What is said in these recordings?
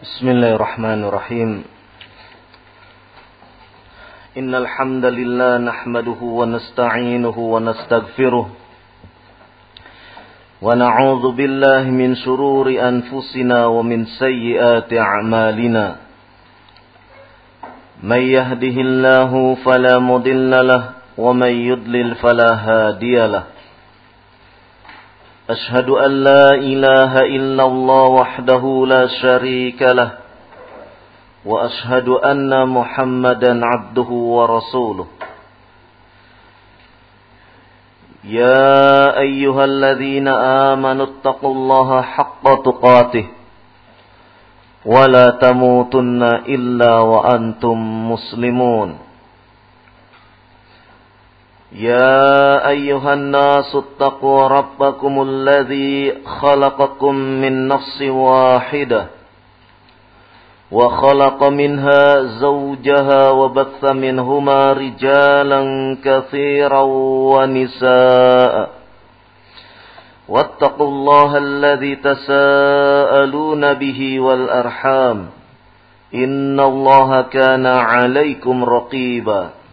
Bismillahirrahmanirrahim. Innal hamdalillah nahmaduhu wa nasta'inuhu wa nastaghfiruh wa na'udzu billahi min shururi anfusina wa min sayyiati a'malina. May yahdihillahu fala mudilla lahu wa may yudlil fala hadiya lahu. Ashhadu an la ilaha illallah wahdahu la syarika lah wa ashhadu anna Muhammadan abduhu wa rasuluh. Ya ayyuhalladzina amanu taqullaha haqqa tuqatih wa la tamutunna illa wa antum muslimun. يا أيها الناس اتقوا ربكم الذي خلقكم من نفس واحدة وخلق منها زوجها وبث منهما رجالا كثيرا ونساء واتقوا الله الذي تساءلون به والأرحام إن الله كان عليكم رقيبا.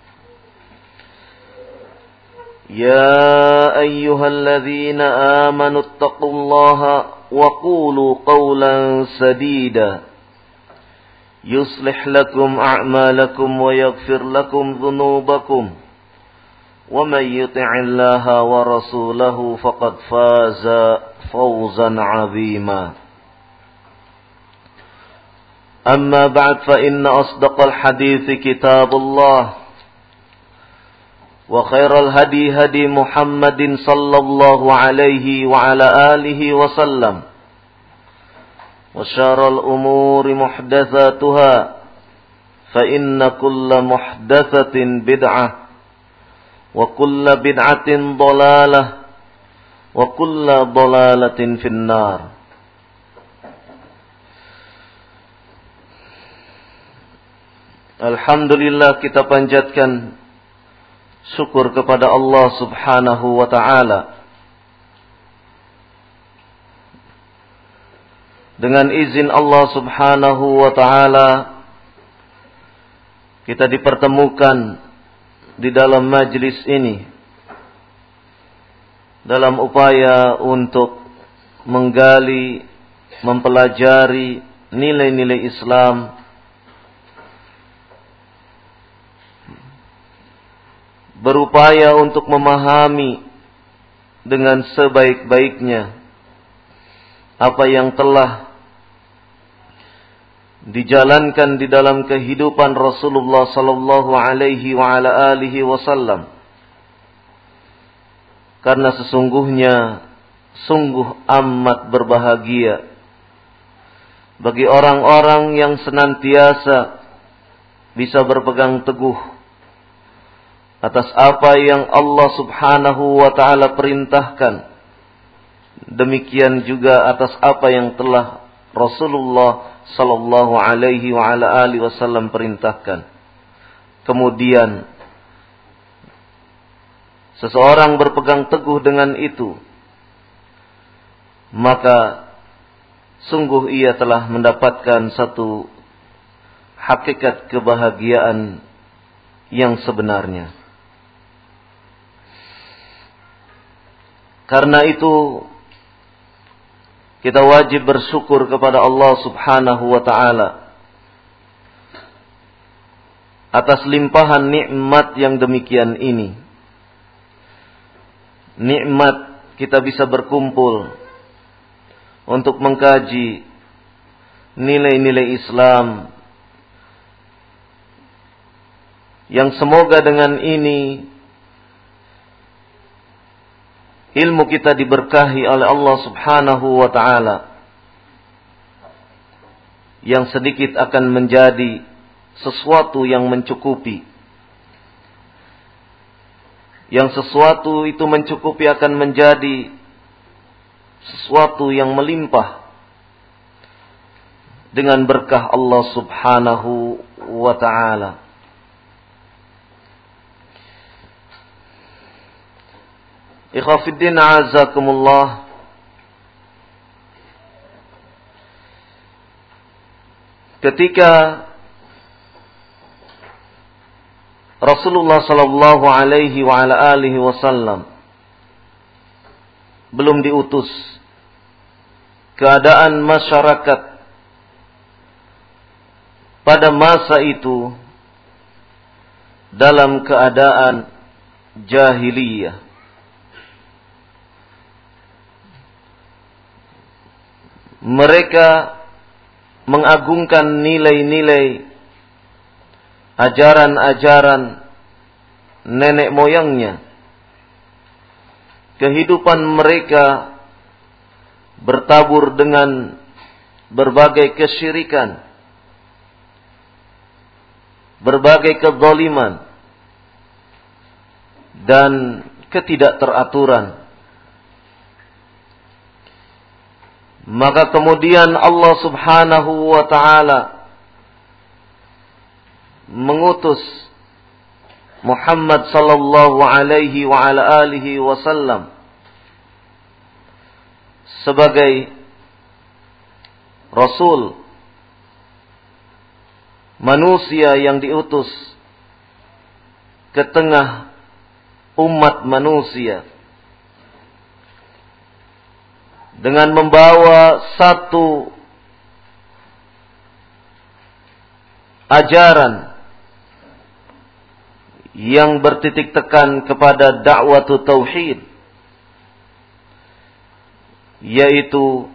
يا أيها الذين آمنوا اتقوا الله وقولوا قولا سديدا يصلح لكم أعمالكم ويغفر لكم ذنوبكم ومن يطع الله ورسوله فقد فاز فوزا عظيما. أما بعد فإن أصدق الحديث كتاب الله وخير الهدي هدي محمد صلى الله عليه وعلى آله وسلم وشر الأمور محدثاتها فإن كل محدثة بدعة وكل بدعة ضلالة وكل ضلالة في النار. Alhamdulillah, kita panjatkan syukur kepada Allah Subhanahu wa ta'ala. Dengan izin Allah Subhanahu wa ta'ala, kita dipertemukan di dalam majlis ini dalam upaya untuk menggali, mempelajari nilai-nilai Islam, berupaya untuk memahami dengan sebaik-baiknya apa yang telah dijalankan di dalam kehidupan Rasulullah sallallahu alaihi wa ala alihi wasallam. Karena sesungguhnya sungguh amat berbahagia bagi orang-orang yang senantiasa bisa berpegang teguh atas apa yang Allah Subhanahu wa ta'ala perintahkan. Demikian juga atas apa yang telah Rasulullah sallallahu alaihi wa ala alihi wasallam perintahkan. Kemudian seseorang berpegang teguh dengan itu, maka sungguh ia telah mendapatkan satu hakikat kebahagiaan yang sebenarnya. Karena itu kita wajib bersyukur kepada Allah Subhanahu wa ta'ala atas limpahan nikmat yang demikian ini. Nikmat kita bisa berkumpul untuk mengkaji nilai-nilai Islam yang semoga dengan ini ilmu kita diberkahi oleh Allah Subhanahu wa ta'ala, yang sedikit akan menjadi sesuatu yang mencukupi. Yang sesuatu itu mencukupi akan menjadi sesuatu yang melimpah dengan berkah Allah Subhanahu wa ta'ala. Ikhwafiddin a'azakumullah. ketika Rasulullah sallallahu alaihi wa ala alihi wasallam belum diutus, keadaan masyarakat pada masa itu dalam keadaan jahiliyah. Mereka mengagungkan nilai-nilai ajaran-ajaran nenek moyangnya. Kehidupan mereka bertabur dengan berbagai kesyirikan, berbagai kezaliman, dan ketidakteraturan. Maka kemudian Allah Subhanahu wa ta'ala mengutus Muhammad sallallahu alaihi wa ala alihi wasallam sebagai Rasul, manusia yang diutus ke tengah umat manusia dengan membawa satu ajaran yang bertitik tekan kepada dakwatu tauhid, yaitu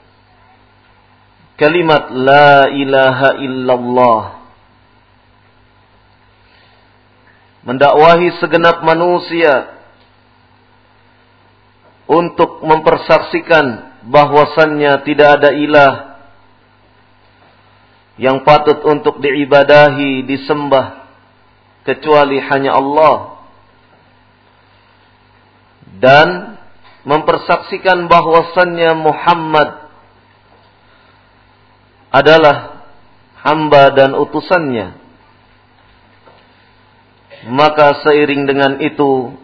kalimat la ilaha illallah, mendakwahi segenap manusia untuk mempersaksikan bahwasannya tidak ada ilah yang patut untuk diibadahi, disembah kecuali hanya Allah, dan mempersaksikan bahwasannya Muhammad adalah hamba dan utusannya. Maka seiring dengan itu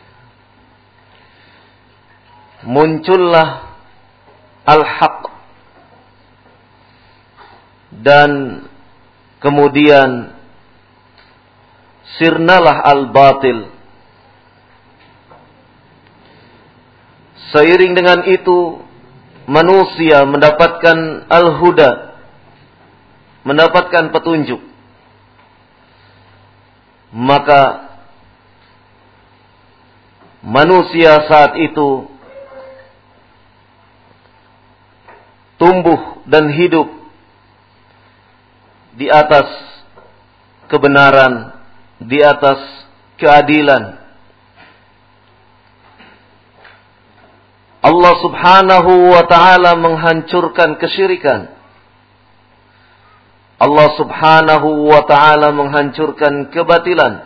muncullah al-haq, dan kemudian sirnalah al-batil. Seiring dengan itu manusia mendapatkan al-huda, mendapatkan petunjuk. Maka manusia saat itu tumbuh dan hidup di atas kebenaran, di atas keadilan. Allah Subhanahu wa ta'ala menghancurkan kesyirikan. Allah Subhanahu wa ta'ala menghancurkan kebatilan.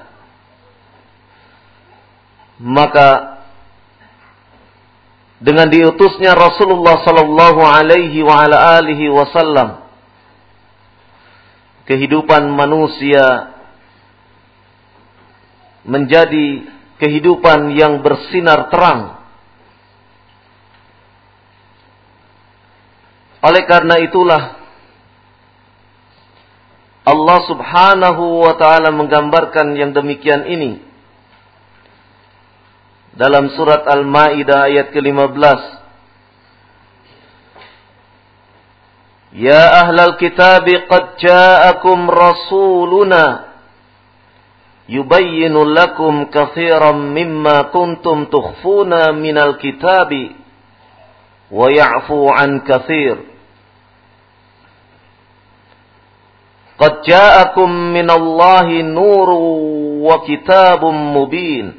Maka dengan diutusnya Rasulullah sallallahu alaihi wa ala alihi wasallam, kehidupan manusia menjadi kehidupan yang bersinar terang. Oleh karena itulah Allah Subhanahu wa ta'ala menggambarkan yang demikian ini dalam surat Al-Maidah ayat ke-15. Ya ahlal kitab qad ja'akum rasuluna yubayyinu lakum katsiran mimma kuntum tukhfuna minal kitabi wa ya'fu an katsir. Qad ja'akum minallahi nurun wa kitabun mubin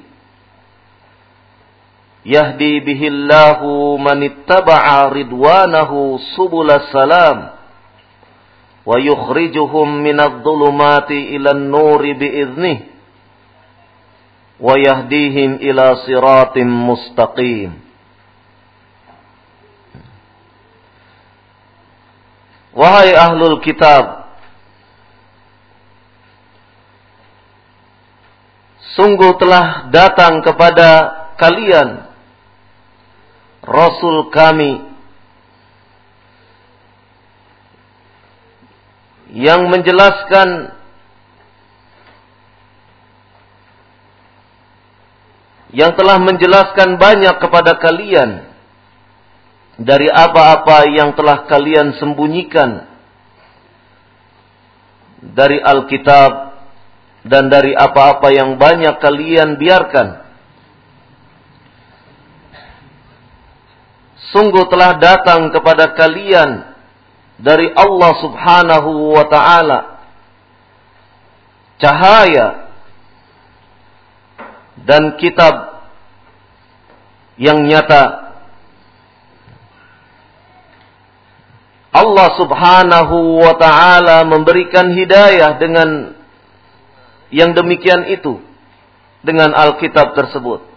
yahdi bihillahu man ittaba'a ridwanahu subulas salam wa yukhrijuhum minadh dhulumati ilan nuri biiznih wa yahdihim ila siratim mustaqim. Wahai ahlul kitab, sungguh telah datang kepada kalian Rasul kami yang menjelaskan yang telah menjelaskan banyak kepada kalian dari apa-apa yang telah kalian sembunyikan dari Alkitab dan dari apa-apa yang banyak kalian biarkan. Sungguh telah datang kepada kalian dari Allah Subhanahu wa ta'ala cahaya dan kitab yang nyata. Allah Subhanahu wa ta'ala memberikan hidayah dengan yang demikian itu, dengan Alkitab tersebut.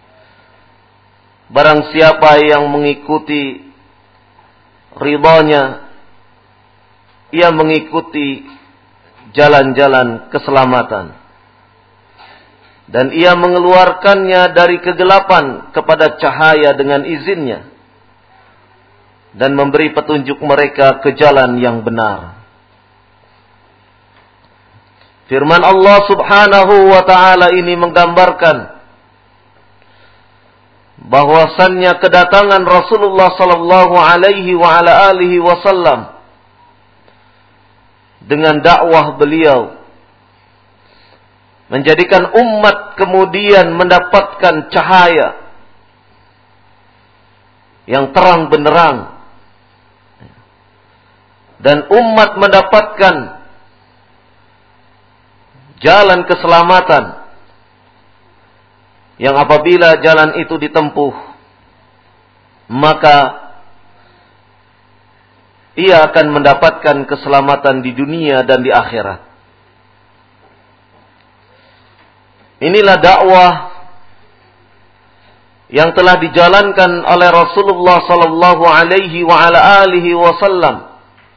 Barang siapa yang mengikuti ridhanya, ia mengikuti jalan-jalan keselamatan. Dan ia mengeluarkannya dari kegelapan kepada cahaya dengan izinnya. Dan memberi petunjuk mereka ke jalan yang benar. Firman Allah Subhanahu wa ta'ala ini menggambarkan bahwasannya kedatangan Rasulullah sallallahu alaihi wa ala alihi wasallam dengan dakwah beliau menjadikan umat kemudian mendapatkan cahaya yang terang benderang, dan umat mendapatkan jalan keselamatan yang apabila jalan itu ditempuh, maka ia akan mendapatkan keselamatan di dunia dan di akhirat. Inilah dakwah yang telah dijalankan oleh Rasulullah sallallahu alaihi wa ala alihi wasallam,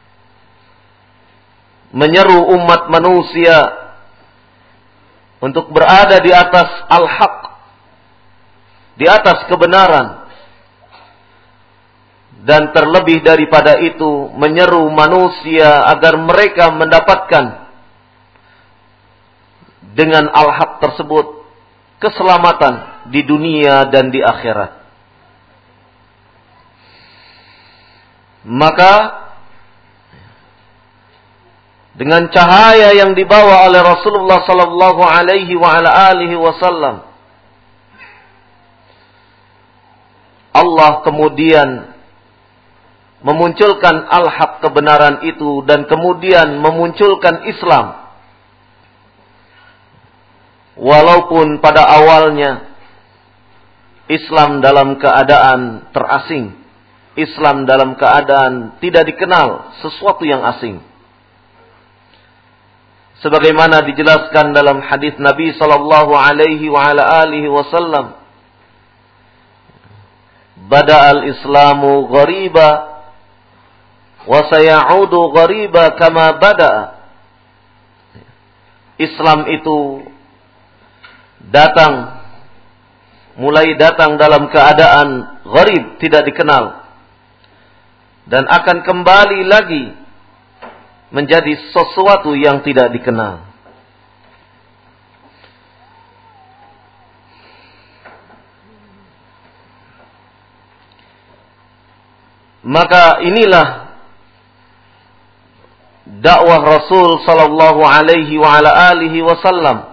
menyeru umat manusia untuk berada di atas al-haq, di atas kebenaran, dan terlebih daripada itu menyeru manusia agar mereka mendapatkan dengan al-haq tersebut keselamatan di dunia dan di akhirat. Maka dengan cahaya yang dibawa oleh Rasulullah sallallahu alaihi wa ala alihi wasallam, Allah kemudian memunculkan al-haq kebenaran itu, dan kemudian memunculkan Islam. Walaupun pada awalnya Islam dalam keadaan terasing, Islam dalam keadaan tidak dikenal, sesuatu yang asing. Sebagaimana dijelaskan dalam hadis Nabi sallallahu alaihi wa ala alihi wasallam, Bada'al Islamu ghariba wa sayaudu ghariba kama bada'a. Islam itu mulai datang dalam keadaan gharib, tidak dikenal, dan akan kembali lagi menjadi sesuatu yang tidak dikenal. Maka inilah dakwah Rasul sallallahu alaihi wa ala alihi wasallam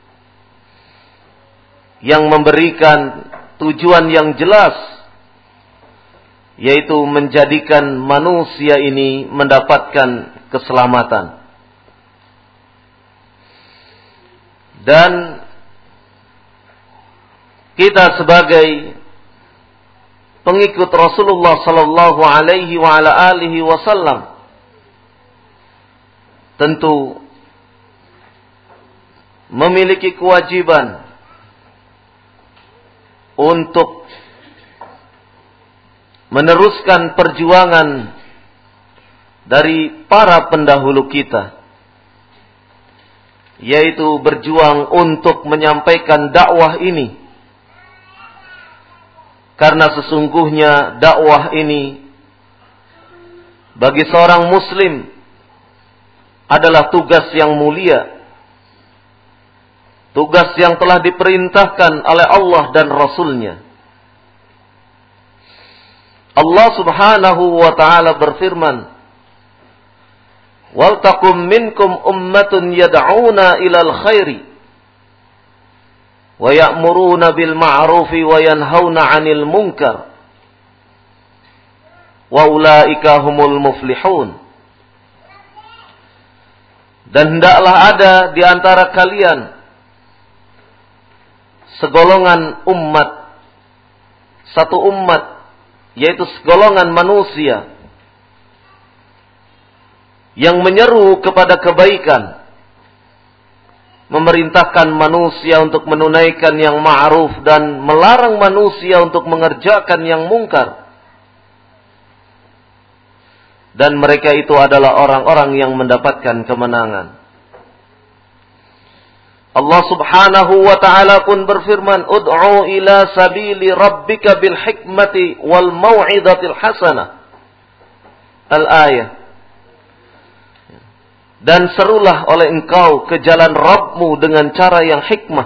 yang memberikan tujuan yang jelas, yaitu menjadikan manusia ini mendapatkan keselamatan. Dan kita sebagai pengikut Rasulullah sallallahu alaihi wa ala alihi wasallam tentu memiliki kewajiban untuk meneruskan perjuangan dari para pendahulu kita, yaitu berjuang untuk menyampaikan dakwah ini. Karena sesungguhnya dakwah ini bagi seorang muslim adalah tugas yang mulia. Tugas yang telah diperintahkan oleh Allah dan Rasul-Nya. Allah Subhanahu wa ta'ala berfirman, "Wal takum minkum ummatun yad'una ilal khairi wa ya'muruna bil ma'rufi wa yanhauna 'anil munkar wa ulaika humul muflihun." Dan hendaklah ada di antara kalian segolongan umat, satu umat, yaitu segolongan manusia yang menyeru kepada kebaikan, memerintahkan manusia untuk menunaikan yang ma'ruf dan melarang manusia untuk mengerjakan yang mungkar. Dan mereka itu adalah orang-orang yang mendapatkan kemenangan. Allah Subhanahu wa ta'ala pun berfirman, "Ud'u ila sabili rabbika bil hikmati wal mau'izatil hasanah." Al-ayah. Dan serulah oleh engkau ke jalan Rabbmu dengan cara yang hikmah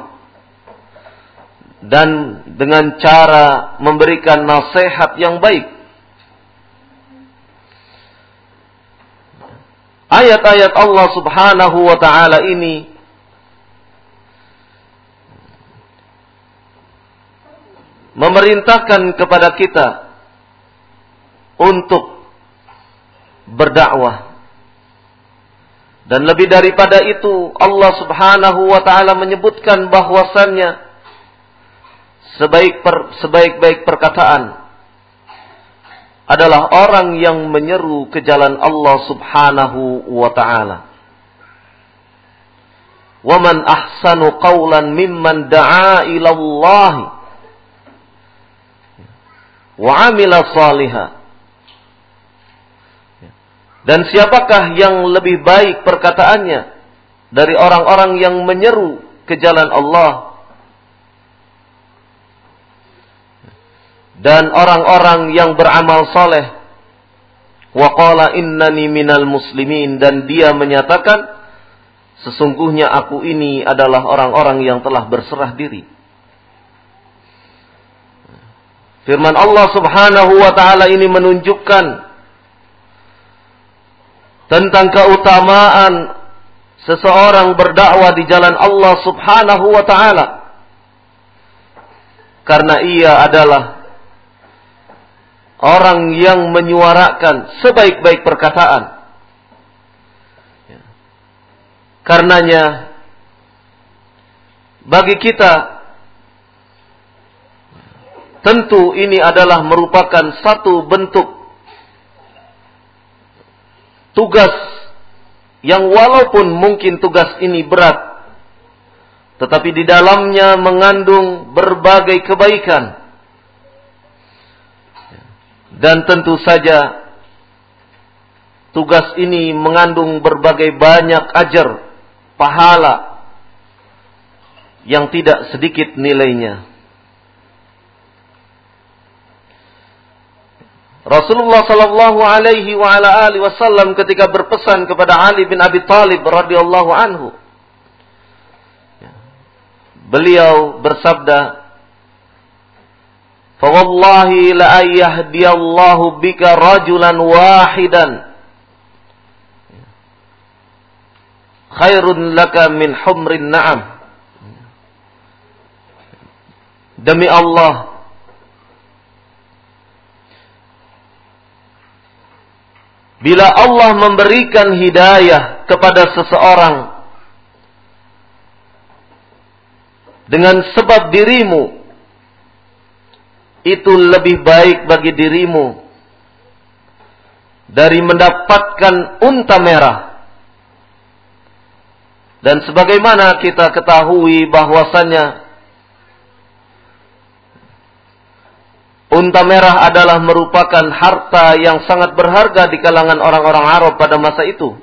dan dengan cara memberikan nasihat yang baik. Ayat-ayat Allah Subhanahu wa ta'ala ini memerintahkan kepada kita untuk berdakwah. Dan lebih daripada itu, Allah Subhanahu wa ta'ala menyebutkan bahwasannya sebaik-baik perkataan adalah orang yang menyeru ke jalan Allah Subhanahu wa ta'ala. Wa man ahsanu qawlan mimman da'a ila Allah wa 'amila shalihan. Dan siapakah yang lebih baik perkataannya dari orang-orang yang menyeru ke jalan Allah dan orang-orang yang beramal soleh. Wa qala innani minal muslimin, dan dia menyatakan sesungguhnya aku ini adalah orang-orang yang telah berserah diri. Firman Allah Subhanahu wa ta'ala ini menunjukkan tentang keutamaan seseorang berdakwah di jalan Allah Subhanahu wa ta'ala, karena ia adalah orang yang menyuarakan sebaik-baik perkataan. Karenanya bagi kita tentu ini adalah merupakan satu bentuk tugas yang walaupun mungkin tugas ini berat, tetapi di dalamnya mengandung berbagai kebaikan. Dan tentu saja tugas ini mengandung berbagai banyak ajar, pahala yang tidak sedikit nilainya. Rasulullah sallallahu alaihi wa ala alihi wasallam ketika berpesan kepada Ali bin Abi Thalib radhiyallahu anhu, beliau bersabda, "Fa wallahi la yahdiyallahu bika rajulan wahidan khairun laka min humrin na'am." Demi Allah, bila Allah memberikan hidayah kepada seseorang dengan sebab dirimu, itu lebih baik bagi dirimu dari mendapatkan unta merah. Dan sebagaimana kita ketahui bahwasannya unta merah adalah merupakan harta yang sangat berharga di kalangan orang-orang Arab pada masa itu.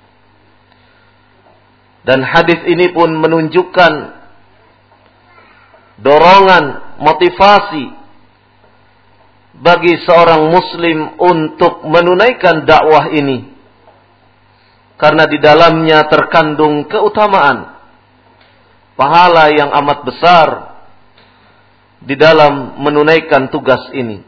Dan hadis ini pun menunjukkan dorongan, motivasi bagi seorang muslim untuk menunaikan dakwah ini. karena di dalamnya terkandung keutamaan, pahala yang amat besar di dalam menunaikan tugas ini.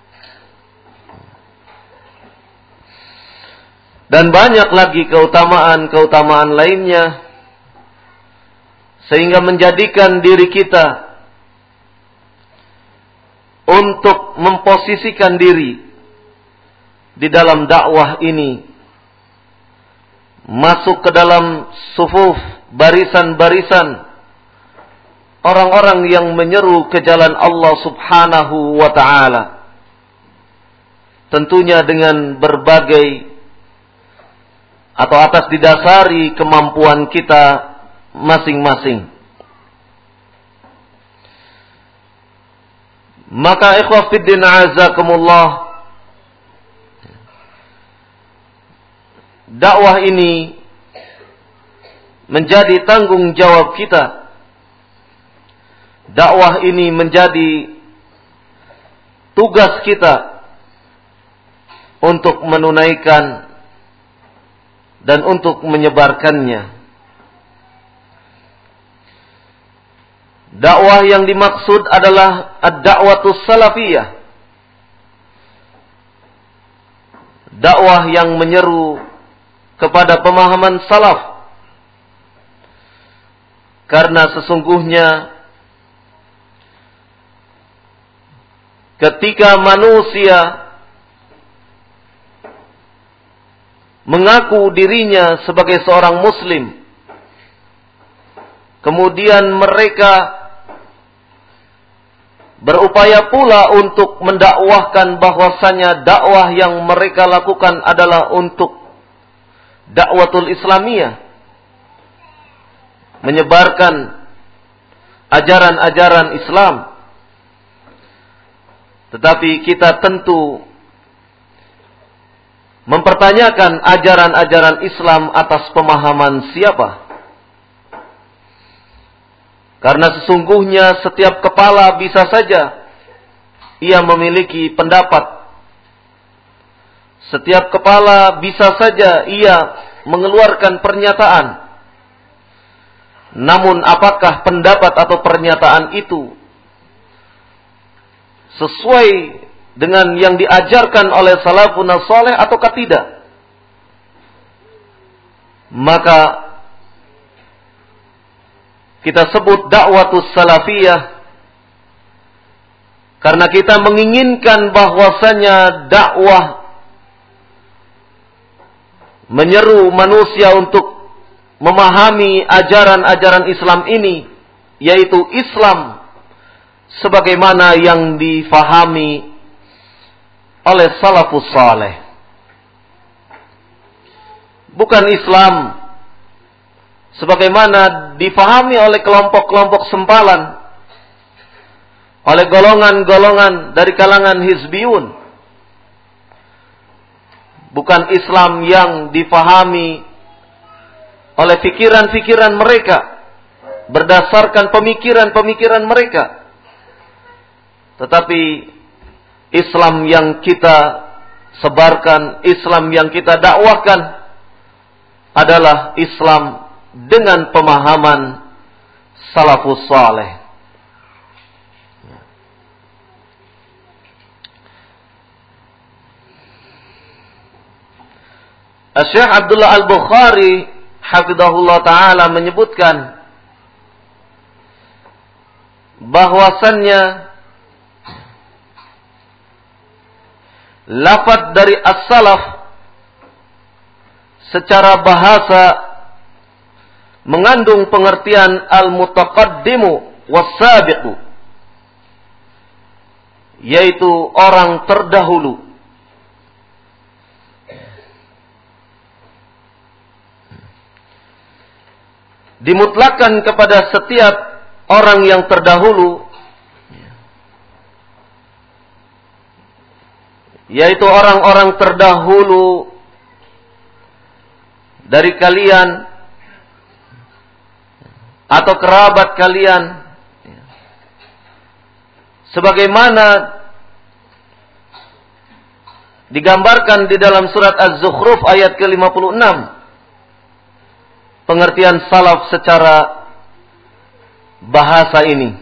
Dan banyak lagi keutamaan-keutamaan lainnya, sehingga menjadikan diri kita untuk memposisikan diri di dalam dakwah ini, masuk ke dalam sufuf, barisan-barisan orang-orang yang menyeru ke jalan Allah Subhanahu wa ta'ala. Tentunya dengan berbagai atau atas didasari kemampuan kita masing-masing. Maka ikhwah fiddin azakumullah, dakwah ini menjadi tanggung jawab kita. Dakwah ini menjadi tugas kita untuk menunaikan dan untuk menyebarkannya. Dakwah yang dimaksud adalah ad-da'watus salafiyah. Dakwah yang menyeru kepada pemahaman salaf. Karena sesungguhnya ketika manusia mengaku dirinya sebagai seorang muslim, kemudian mereka berupaya pula untuk mendakwahkan bahwasanya dakwah yang mereka lakukan adalah untuk dakwatul Islamiyah, menyebarkan ajaran-ajaran Islam. Tetapi kita tentu mempertanyakan ajaran-ajaran Islam atas pemahaman siapa? Karena sesungguhnya setiap kepala bisa saja ia memiliki pendapat. Setiap kepala bisa saja ia mengeluarkan pernyataan. Namun apakah pendapat atau pernyataan itu sesuai dengan yang diajarkan oleh salafun saleh ataukah tidak? Maka kita sebut dakwatus salafiyah karena kita menginginkan bahwasanya dakwah menyeru manusia untuk memahami ajaran-ajaran Islam ini, yaitu Islam sebagaimana yang difahami oleh salafus saleh. Bukan Islam sebagaimana difahami oleh kelompok-kelompok sempalan, oleh golongan-golongan dari kalangan hizbiyun. Bukan Islam yang difahami oleh pikiran-pikiran mereka, berdasarkan pemikiran-pemikiran mereka. Tetapi Islam yang kita sebarkan, Islam yang kita dakwahkan adalah Islam dengan pemahaman salafus saleh. Syekh Abdullah Al-Bukhari hafizahullah ta'ala menyebutkan bahwasannya lafaz dari as-salaf secara bahasa mengandung pengertian al-mutaqaddimu was-sabiqu, yaitu orang terdahulu. Dimutlakan kepada setiap orang yang terdahulu, yaitu orang-orang terdahulu dari kalian atau kerabat kalian, sebagaimana digambarkan di dalam surat Az-Zukhruf ayat ke-56, pengertian salaf secara bahasa ini.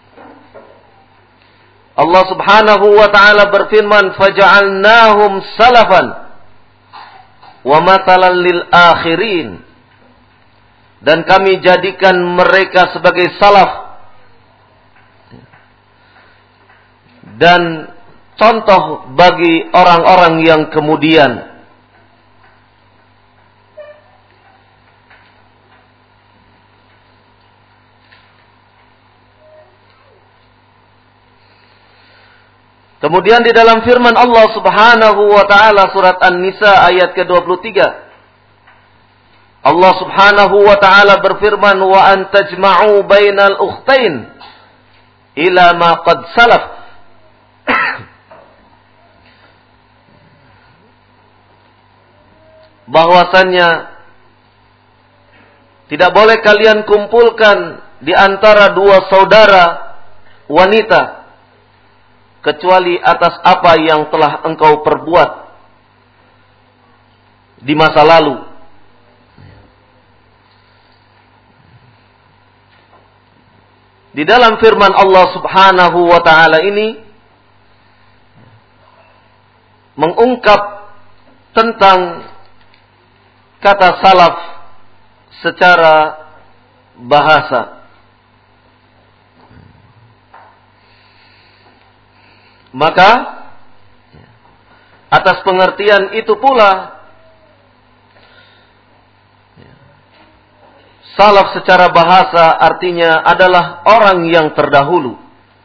Allah Subhanahu wa taala berfirman, "Faja'alnahum salafan wa mathalan lil akhirin." Dan kami jadikan mereka sebagai salaf dan contoh bagi orang-orang yang kemudian. Kemudian di dalam firman Allah Subhanahu wa taala surat An-Nisa ayat ke-23, Allah Subhanahu wa taala berfirman, "Wa an tajma'u bainal ukhtain ila ma qad salaf." Bahwasannya tidak boleh kalian kumpulkan di antara dua saudara wanita kecuali atas apa yang telah engkau perbuat di masa lalu. Di dalam firman Allah Subhanahu wa taala ini mengungkap tentang kata salaf secara bahasa. Maka atas pengertian itu pula salaf secara bahasa artinya adalah orang yang terdahulu.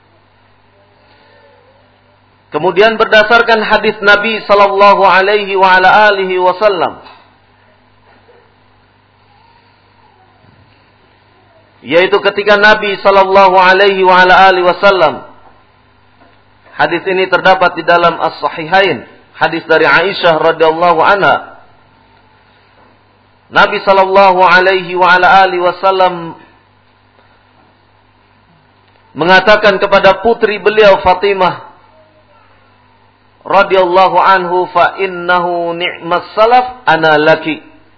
Kemudian berdasarkan hadis Nabi sallallahu alaihi wa ala alihi wasallam, yaitu ketika Nabi sallallahu alaihi wa ala alihi wasallam, hadis ini terdapat di dalam As-Sahihain, hadis dari Aisyah radhiyallahu anha. Nabi sallallahu alaihi wa ala alihi wasallam mengatakan kepada putri beliau Fatimah radhiyallahu anhu, "Fa innahu ni'mas salaf ana laki."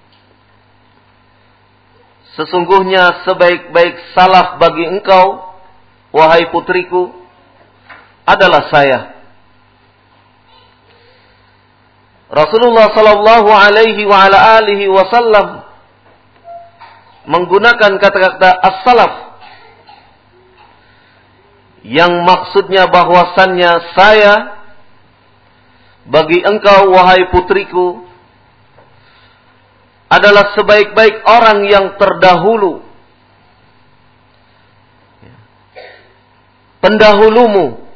Sesungguhnya sebaik-baik salaf bagi engkau, wahai putriku, adalah saya. Rasulullah sallallahu alaihi wa ala alihi wasallam menggunakan kata-kata as-salaf yang maksudnya bahwasannya saya bagi engkau wahai putriku adalah sebaik-baik orang yang terdahulu, pendahulumu.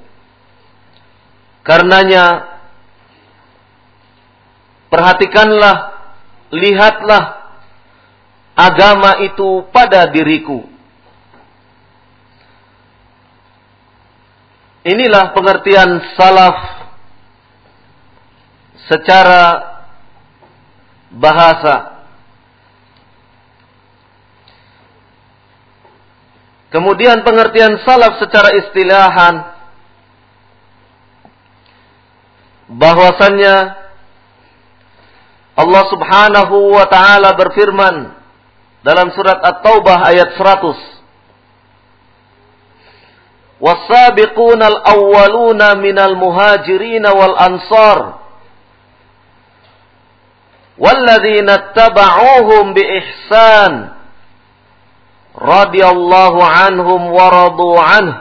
Karenanya perhatikanlah, lihatlah agama itu pada diriku. Inilah pengertian salaf secara bahasa. Kemudian pengertian salaf secara istilahan, bahwasannya Allah Subhanahu wa taala berfirman dalam surat At-Taubah ayat 100, "Was-sabiqunal awwaluna minal muhajirin wal ansar walladzina ittaba'uuhum bi ihsan radhiyallahu anhum wa radu anhu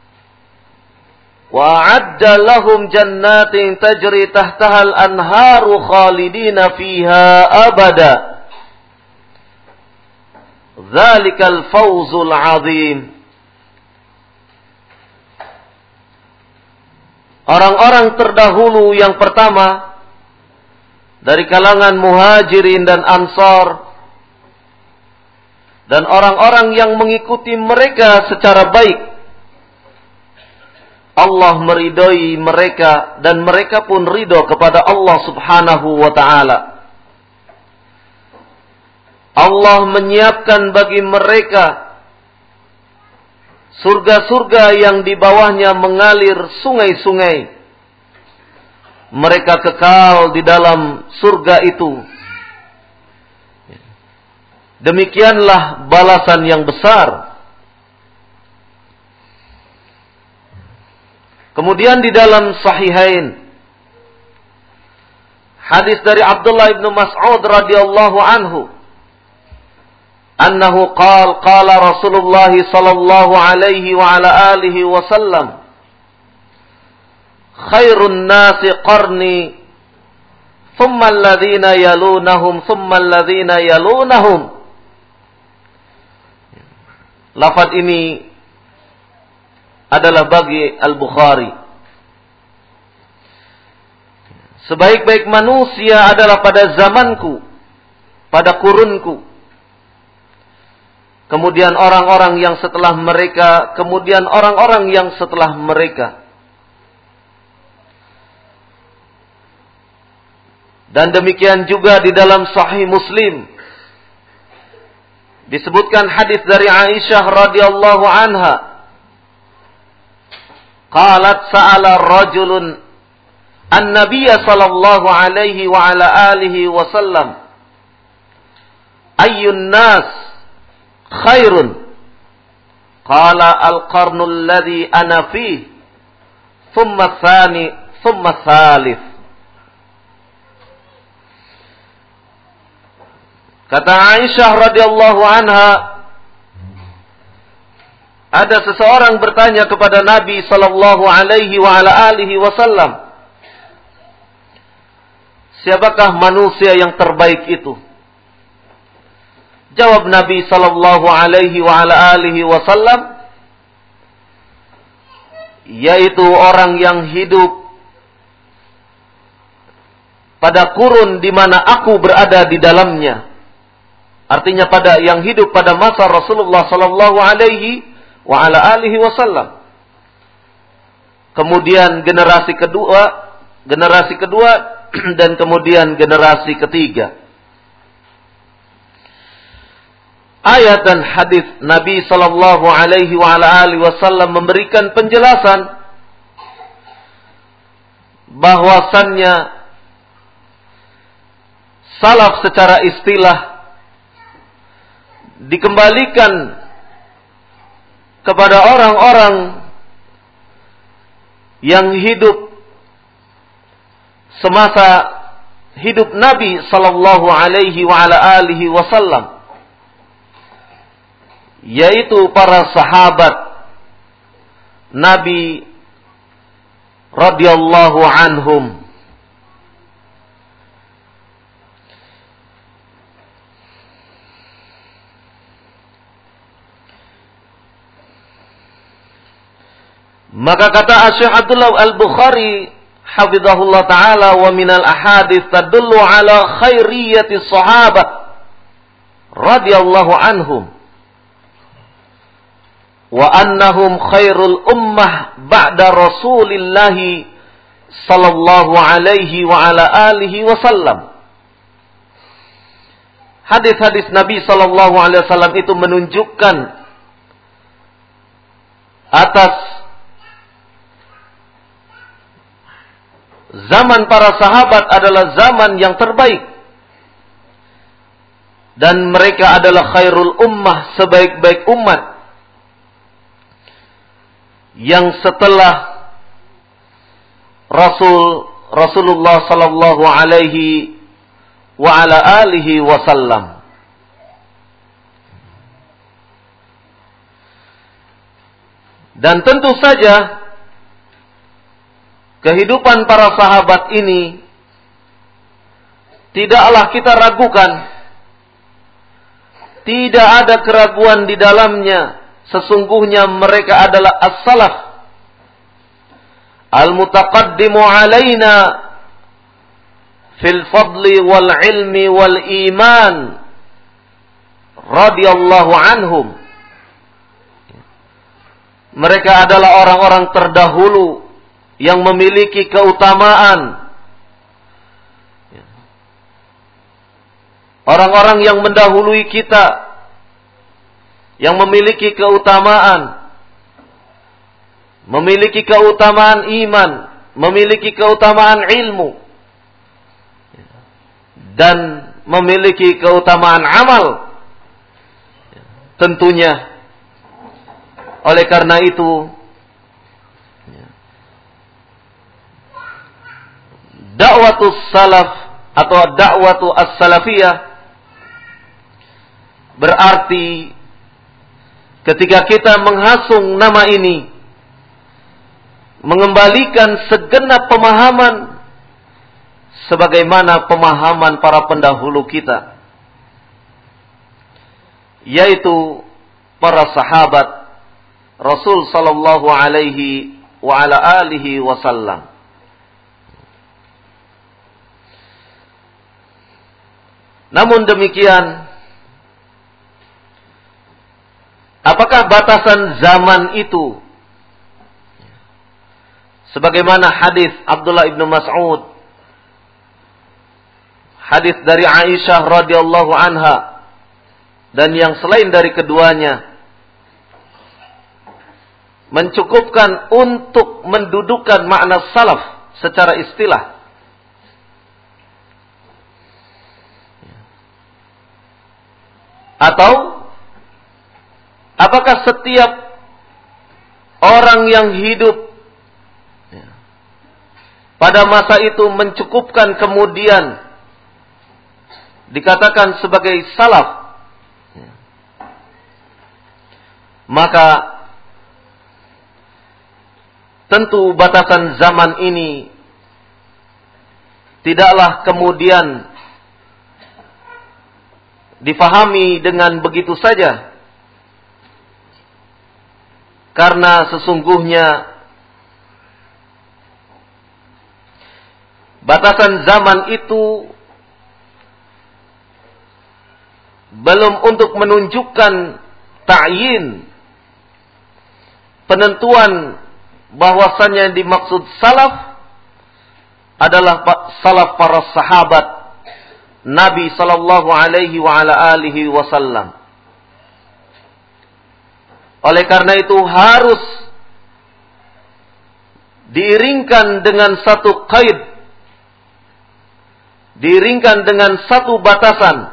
wa a'adda lahum jannatin tajri tahtaha al-anharu khalidina fiha abada dzalikal fawzul 'adzim." Orang-orang terdahulu yang pertama dari kalangan muhajirin dan ansar dan orang-orang yang mengikuti mereka secara baik, Allah meridhai mereka dan mereka pun ridho kepada Allah Subhanahu wa taala. Allah menyiapkan bagi mereka surga-surga yang di bawahnya mengalir sungai-sungai. Mereka kekal di dalam surga itu Demikianlah balasan yang besar. Kemudian di dalam Sahihain, hadis dari Abdullah ibn Mas'ud radhiyallahu anhu, annahu qala Rasulullah sallallahu alaihi wa ala alihi wasallam, khairun nasi qarni, thumma alladhina yalunahum, thumma alladhina yalunahum. Lafaz ini adalah bagi Al-Bukhari. Sebaik-baik manusia adalah pada zamanku, pada kurunku. Kemudian orang-orang yang setelah mereka, kemudian orang-orang yang setelah mereka. Dan demikian juga di dalam Sahih Muslim disebutkan hadis dari Aisyah radhiyallahu anha. Qalat sa'ala rajulun an-nabiyya sallallahu alaihi wa ala alihi wa sallam, ayyun nas khairun? Qala al-qarnu alladhi ana fihi, thumma tsani, thumma tsalits. Kata Aisyah radhiyallahu anha, ada seseorang bertanya kepada Nabi sallallahu alaihi wa ala alihi wasallam, siapakah manusia yang terbaik itu? Jawab Nabi sallallahu alaihi wa ala alihi wasallam, yaitu orang yang hidup pada kurun di mana aku berada di dalamnya. Artinya pada yang hidup pada masa Rasulullah sallallahu alaihi wa ala alihi wasallam. Kemudian generasi kedua dan kemudian generasi ketiga. Ayat dan hadis Nabi sallallahu alaihi wa ala alihi wasallam memberikan penjelasan bahwasannya salaf secara istilah dikembalikan kepada orang-orang yang hidup semasa hidup Nabi sallallahu alaihi wa ala alihi wasallam, yaitu para sahabat Nabi radhiyallahu anhum. Maka kata Syekh Abdullah Al-Bukhari hafizahullah taala, wa minal ahadits tadullu ala khairiyati sahabah radhiyallahu anhum wa annahum khairul ummah ba'da Rasulillah sallallahu alaihi wa ala alihi wasallam. Hadis-hadis Nabi sallallahu alaihi wasallam itu menunjukkan atas zaman para sahabat adalah zaman yang terbaik. Dan mereka adalah khairul ummah, sebaik-baik umat. Yang setelah Rasulullah sallallahu alaihi wa ala alihi wasallam. Dan tentu saja kehidupan para sahabat ini tidaklah kita ragukan. Tidak ada keraguan di dalamnya. Sesungguhnya mereka adalah as-salaf al-mutaqaddimu alaina fil fadli wal ilmi wal iman radhiyallahu anhum. Mereka adalah orang-orang terdahulu yang memiliki keutamaan. Orang-orang yang mendahului kita, yang memiliki keutamaan, memiliki keutamaan iman, memiliki keutamaan ilmu, dan memiliki keutamaan amal. tentunya oleh karena itu dakwatus salaf atau dakwatu as-salafiyah berarti ketika kita menghasung nama ini, mengembalikan segenap pemahaman sebagaimana pemahaman para pendahulu kita, yaitu para sahabat Rasul sallallahu alaihi wa ala alihi wasallam. Namun demikian, apakah batasan zaman itu sebagaimana hadis Abdullah ibn Mas'ud, hadis dari Aisyah radhiyallahu anha dan yang selain dari keduanya mencukupkan untuk mendudukan makna salaf secara istilah? Atau apakah setiap orang yang hidup pada masa itu mencukupkan kemudian dikatakan sebagai salaf? Maka tentu batasan zaman ini tidaklah kemudian difahami dengan begitu saja, karena sesungguhnya batasan zaman itu belum untuk menunjukkan ta'yin, penentuan bahwasannya yang dimaksud salaf adalah salaf para sahabat Nabi sallallahu alaihi wa ala alihi wasallam. Oleh karena itu harus diiringkan dengan satu qaid, diiringkan dengan satu batasan,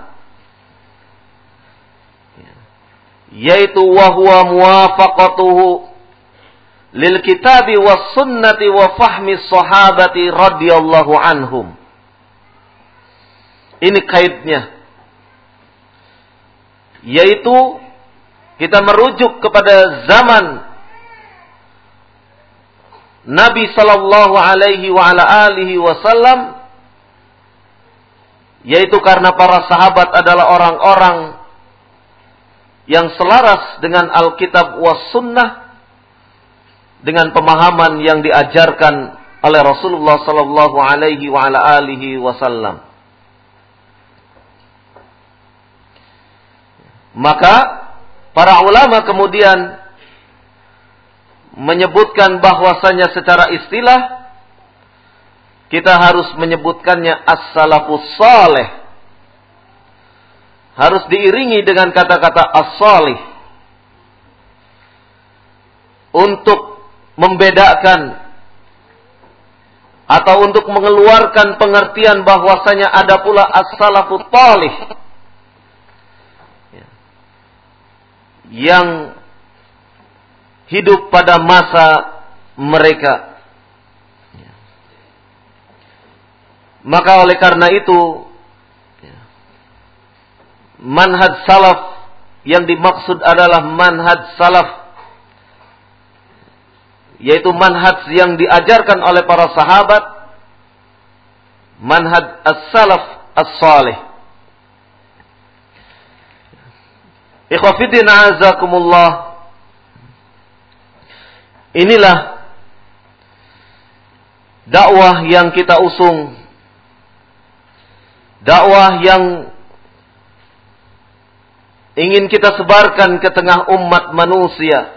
yaitu wa huwa muwafaqatuhu lil kitabi was sunnati wa fahmi sahabati radhiyallahu anhum. Ini kaidnya, yaitu kita merujuk kepada zaman Nabi sallallahu alaihi wa ala alihi wasallam, yaitu karena para sahabat adalah orang-orang yang selaras dengan Alkitab was sunnah, dengan pemahaman yang diajarkan oleh Rasulullah sallallahu alaihi wa ala alihi wasallam. Maka para ulama kemudian menyebutkan bahwasanya secara istilah kita harus menyebutkannya as-salafus salih, harus diiringi dengan kata-kata as-salih untuk membedakan atau untuk mengeluarkan pengertian bahwasanya ada pula as-salafut talih yang hidup pada masa mereka. Maka oleh karena itu manhaj salaf yang dimaksud adalah manhaj salaf, yaitu manhaj yang diajarkan oleh para sahabat, manhaj as-salaf as-salih. Ikhwafidin a'azakumullah, inilah dakwah yang kita usung, dakwah yang ingin kita sebarkan ke tengah umat manusia,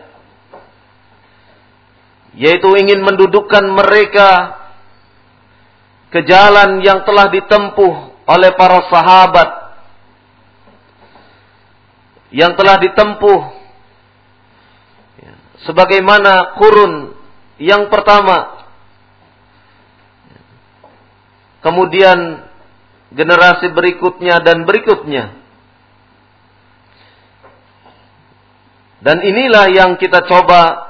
yaitu ingin mendudukkan mereka ke jalan yang telah ditempuh oleh para sahabat, yang telah ditempuh sebagaimana kurun yang pertama, kemudian generasi berikutnya dan berikutnya. Dan inilah yang kita coba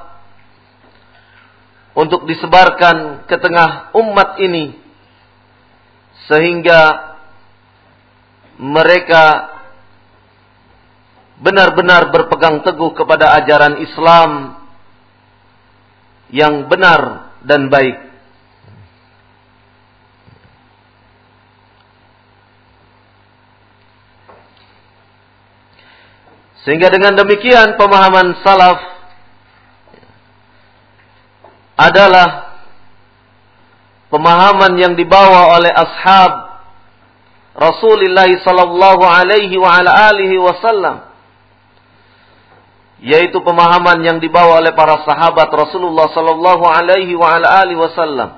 untuk disebarkan ke tengah umat ini, sehingga mereka benar-benar berpegang teguh kepada ajaran Islam yang benar dan baik. Sehingga dengan demikian pemahaman salaf adalah pemahaman yang dibawa oleh ashab Rasulullah sallallahu alaihi wa ala alihi wasallam, yaitu pemahaman yang dibawa oleh para sahabat Rasulullah sallallahu alaihi wa ala alihi wasallam.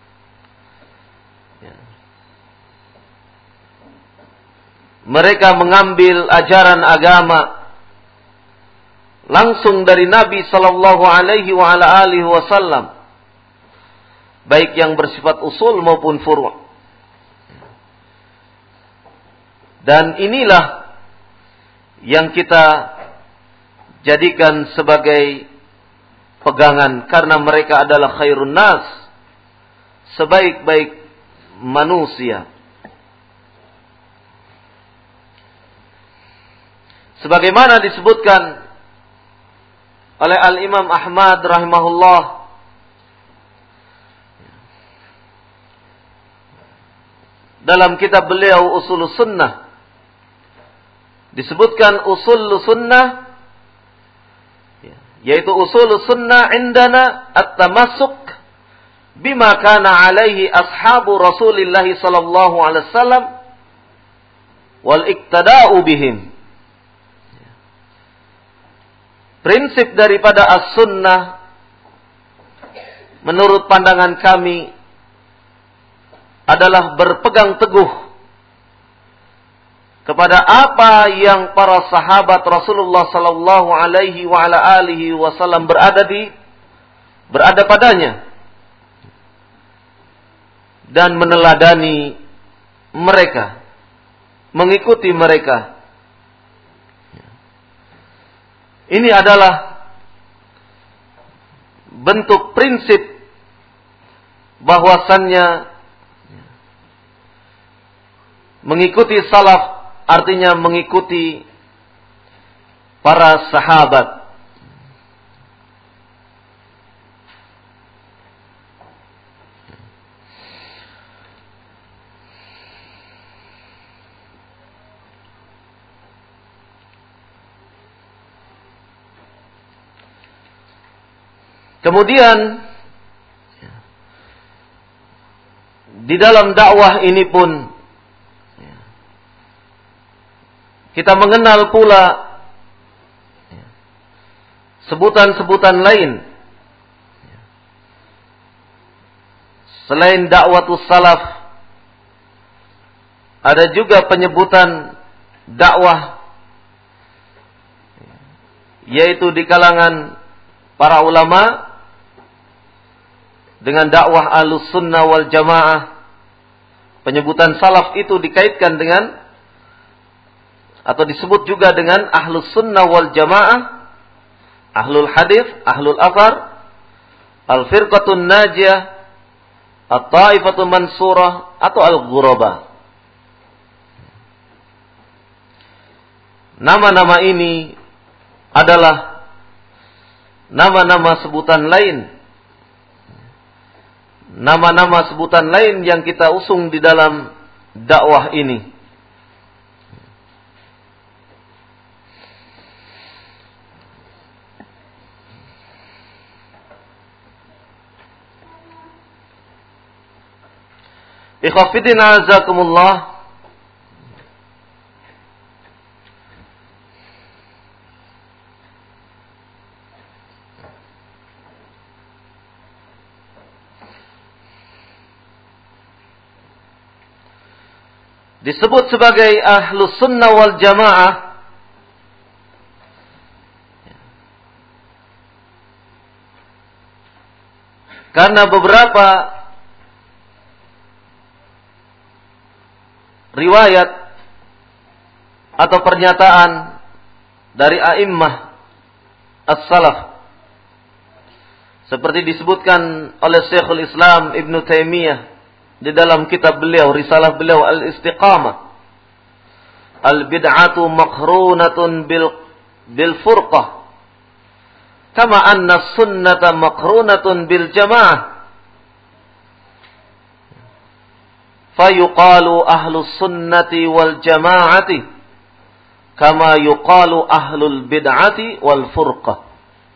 Mereka mengambil ajaran agama langsung dari Nabi sallallahu alaihi wa ala alihi wasallam, baik yang bersifat usul maupun furu'. Dan inilah yang kita jadikan sebagai pegangan, karena mereka adalah khairun nas, sebaik-baik manusia. Sebagaimana disebutkan oleh Al-Imam Ahmad rahimahullah dalam kitab beliau Ushulus Sunnah, disebutkan Ushulus Sunnah, yaitu Ushulus Sunnah indana at-tamassuk bima kana alaihi ashabu Rasulillah sallallahu alaihi wasallam wal iqtida'u bihim. Prinsip daripada as-sunnah menurut pandangan kami adalah berpegang teguh kepada apa yang para sahabat Rasulullah sallallahu alaihi wa ala alihi wasallam berada padanya, dan meneladani mereka, mengikuti mereka. Ini adalah bentuk prinsip bahwasannya mengikuti salaf artinya mengikuti para sahabat. Kemudian di dalam dakwah ini pun kita mengenal pula sebutan-sebutan lain selain dakwatus salaf. Ada juga penyebutan dakwah, yaitu di kalangan para ulama dengan dakwah Ahlus Sunnah wal Jamaah. Penyebutan salaf itu dikaitkan dengan atau disebut juga dengan Ahlus Sunnah wal Jamaah, Ahlul Hadis, Ahlul Athar, Al-Firqatun Najiyah, At-Ta'ifatul Mansurah, atau Al-Ghuraba. Nama-nama ini adalah nama-nama sebutan lain, nama-nama sebutan lain yang kita usung di dalam dakwah ini. Ikhwafidin azakumullah. Disebut sebagai Ahlus Sunnah wal Jamaah karena beberapa riwayat atau pernyataan dari a'immah as-salaf. Seperti disebutkan oleh Syekhul Islam Ibn Taimiyah di dalam kitab beliau, risalah beliau Al-Istiqamah. Al-bid'atu maqrunatun bil furqah. Kama anna sunnata maqrunatun bil jamaah. Fayuqalu ahlus sunnati wal jama'ati. Kama yuqalu ahlul bid'ati wal furqah.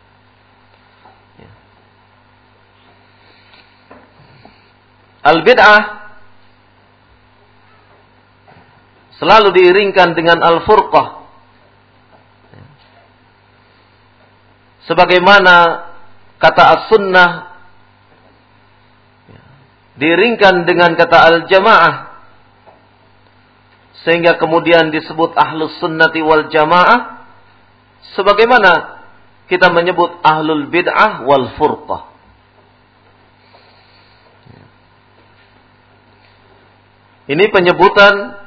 Al-bid'ah selalu diiringkan dengan al-furqah. Sebagaimana kata as-sunnah diiringkan dengan kata al-jamaah. Sehingga kemudian disebut ahlus sunnati wal jamaah. Sebagaimana kita menyebut ahlul bid'ah wal furqah. Ini penyebutan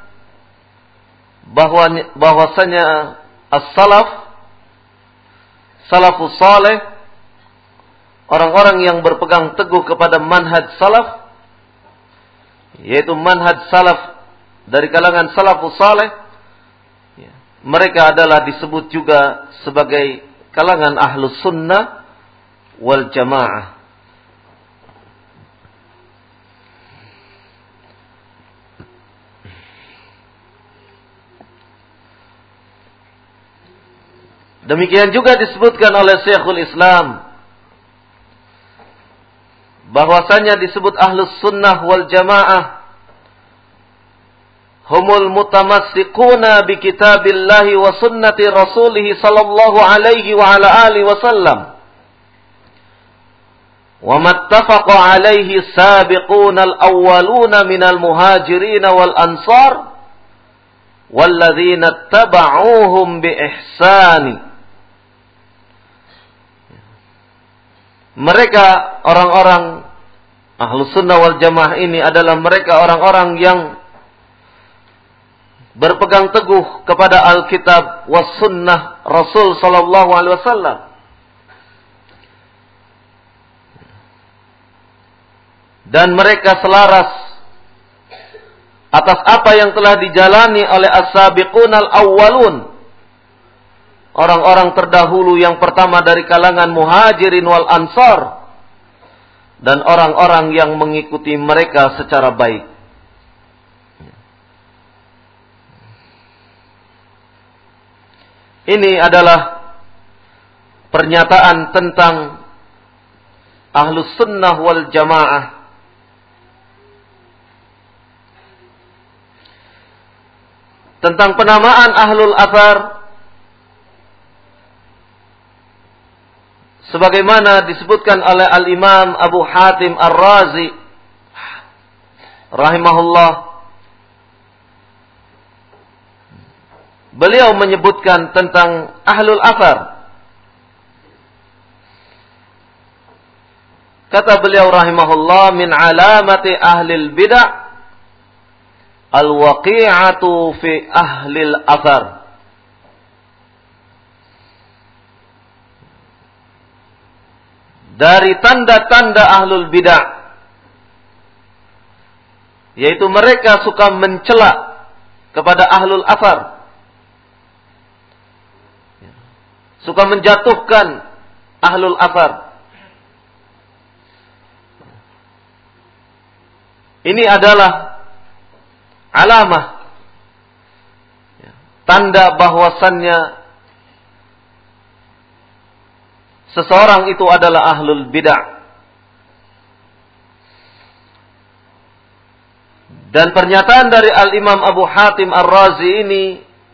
bahwasanya as-salaf, salafus saleh, orang-orang yang berpegang teguh kepada manhaj salaf, yaitu manhaj salaf dari kalangan salafus saleh, mereka adalah disebut juga sebagai kalangan ahlus sunnah wal jamaah. Demikian juga disebutkan oleh Syekhul Islam bahwasanya disebut ahlus sunnah wal jamaah humul mutamassikuna bi kitabillahi wa sunnati rasulih sallallahu alaihi wa ala alihi wasallam wa mattafaqa alaihi sabiquna al-awwaluna minal muhajirin wal ansar walladzina tabauhum bi ihsani. Mereka orang-orang ahlus sunnah wal jamaah ini adalah mereka orang-orang yang berpegang teguh kepada Alkitab was sunnah Rasul sallallahu alaihi wasallam. Dan mereka selaras atas apa yang telah dijalani oleh as-sabiqunal awwalun, orang-orang terdahulu yang pertama dari kalangan muhajirin wal ansar, dan orang-orang yang mengikuti mereka secara baik. Ini adalah pernyataan tentang ahlus sunnah wal jamaah. Tentang penamaan ahlul athar, sebagaimana disebutkan oleh Al-Imam Abu Hatim Ar-Razi rahimahullah. Beliau menyebutkan tentang ahlul athar. Kata beliau rahimahullah, min alamati ahlil bid'ah al-waqi'atu fi ahlil athar. Dari tanda-tanda ahlul bid'ah, yaitu mereka suka mencela kepada ahlul athar, suka menjatuhkan ahlul athar. Ini adalah alamah, tanda bahwasannya seseorang itu adalah ahlul bid'ah. Dan pernyataan dari Al-Imam Abu Hatim Ar-Razi ini,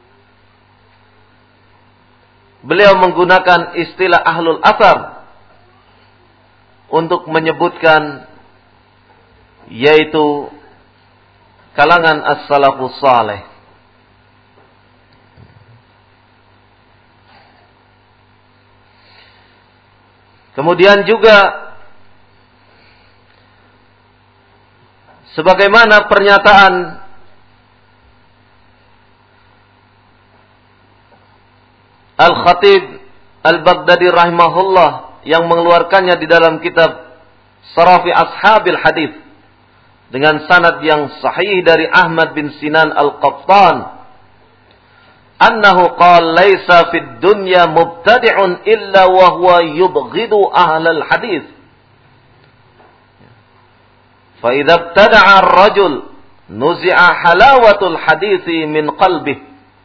beliau menggunakan istilah ahlul athar untuk menyebutkan yaitu kalangan as-salafus saleh. Kemudian juga sebagaimana pernyataan Al-Khatib Al-Baghdadi rahimahullah yang mengeluarkannya di dalam kitab Sarafi Ashabil Hadis dengan sanad yang sahih dari Ahmad bin Sinan Al-Qattan annahu qala laisa fid dunya mubtadi'un illa wa huwa yubghidu ahlal hadis fa idza ibtada'a ar-rajul nuzi'a halawatul hadisi min qalbihi.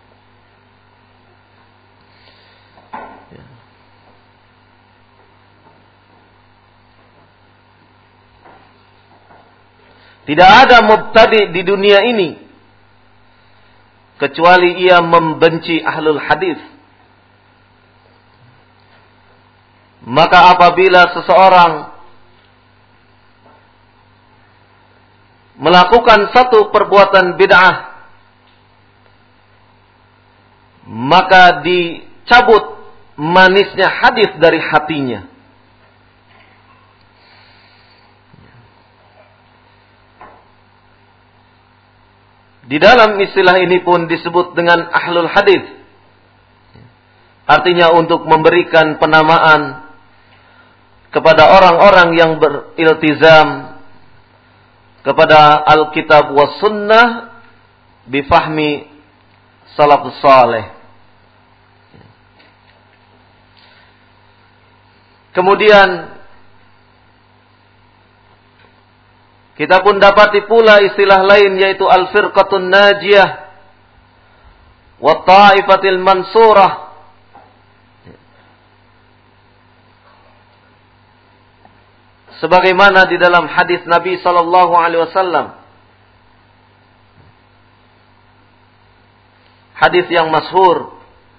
Tidak ada mubtadi di dunia ini kecuali ia membenci ahlul hadis. Maka apabila seseorang melakukan satu perbuatan bid'ah, maka dicabut manisnya hadis dari hatinya. Di dalam istilah ini pun disebut dengan ahlul hadis. Artinya untuk memberikan penamaan kepada orang-orang yang beriltizam kepada Alkitab was sunnah bifahmi salafus saleh. Kemudian kita pun dapati pula istilah lain yaitu al-firqatun najiyah wa ta'ifatil mansurah. Sebagaimana di dalam hadis Nabi sallallahu alaihi wasallam, hadis yang masyhur,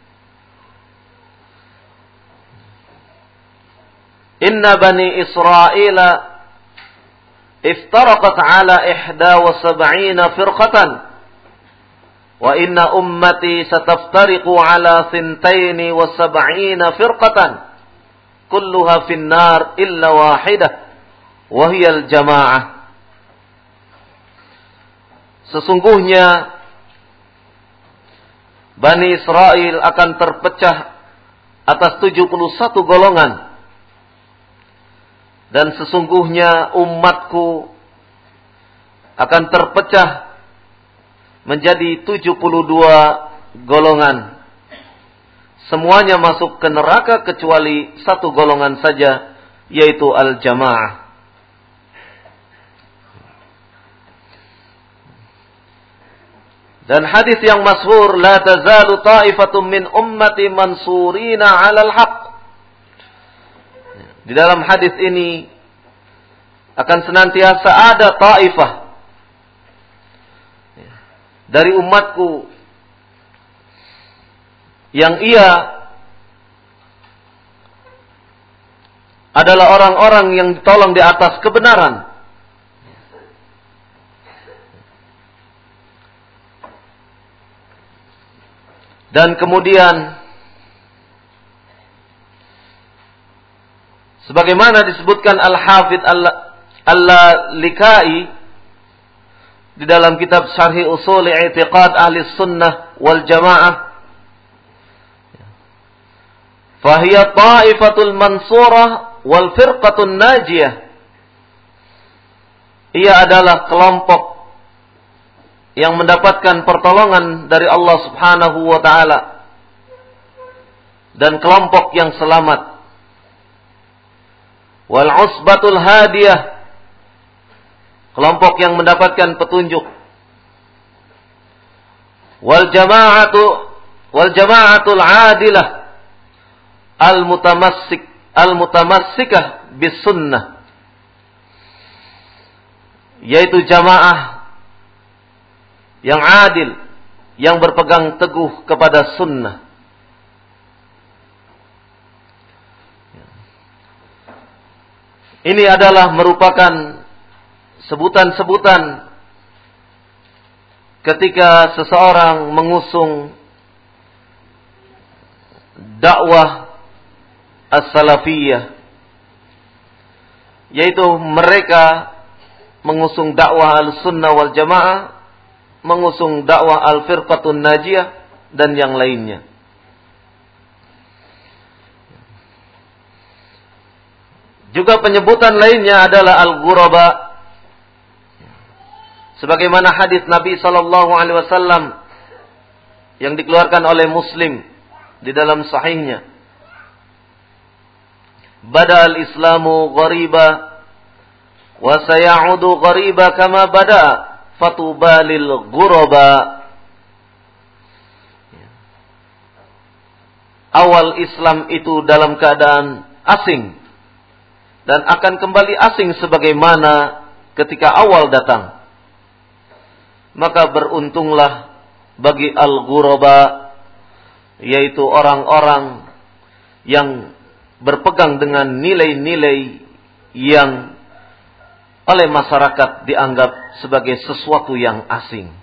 inna bani Israila iftaraqat ala 71 firqatan wa inna ummati sataftariqu ala 72 firqatan kulluha finnar illa wahidah wa hiya al-jamaah. Sesungguhnya Bani Israel akan terpecah atas 71 golongan. Dan sesungguhnya umatku akan terpecah menjadi 72 golongan. Semuanya masuk ke neraka kecuali satu golongan saja, yaitu al-jamaah. Dan hadis yang masyhur, la tazalu ta'ifatun min ummati mansurina 'alal haqq. Di dalam hadis ini akan senantiasa ada ta'ifah dari umatku yang ia adalah orang-orang yang ditolong di atas kebenaran. Dan kemudian sebagaimana disebutkan Al-Hafidh Al-Likai di dalam kitab Syarh Ushul I'tiqad Ahli Sunnah wal Jamaah, fahiya ta'ifatul mansurah wal firqatun najiyah. Ia adalah kelompok yang mendapatkan pertolongan dari Allah Subhanahu wa taala dan kelompok yang selamat. Wal usbatul hadiyah, kelompok yang mendapatkan petunjuk. Wal jama'atul adilah, al-mutamassikah bis sunnah, yaitu jamaah yang adil, yang berpegang teguh kepada sunnah. Ini adalah merupakan sebutan-sebutan ketika seseorang mengusung dakwah as-salafiyah, yaitu mereka mengusung dakwah al-sunnah wal jamaah, mengusung dakwah al-firqatun najiyah dan yang lainnya. Juga penyebutan lainnya adalah al-ghuraba. Sebagaimana hadis Nabi sallallahu alaihi wasallam yang dikeluarkan oleh Muslim di dalam sahihnya. Bada al-islamu ghariba wa sayaudu ghariba kama bada fatuba lil ghuraba. Awal Islam itu dalam keadaan asing dan akan kembali asing sebagaimana ketika awal datang. Maka beruntunglah bagi al-ghuraba, yaitu orang-orang yang berpegang dengan nilai-nilai yang oleh masyarakat dianggap sebagai sesuatu yang asing.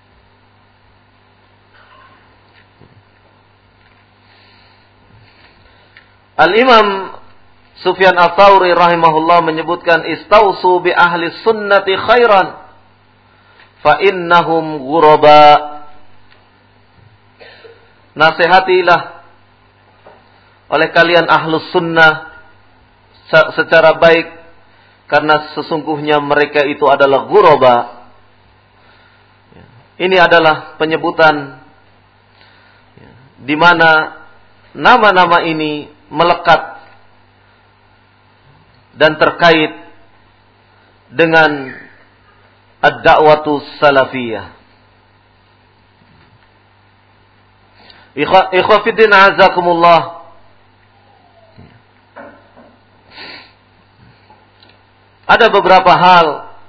Al-Imam Sufyan Ats-Tsauri rahimahullah menyebutkan istausu bi ahli sunnati khairan fa innahum ghuraba. Nasihatilah oleh kalian ahlus sunnah secara baik karena sesungguhnya mereka itu adalah ghuraba. Ini adalah penyebutan di mana nama-nama ini melekat dan terkait dengan ad-da'watu salafiyah. Ikhwafiddin azakumullah. Ada beberapa hal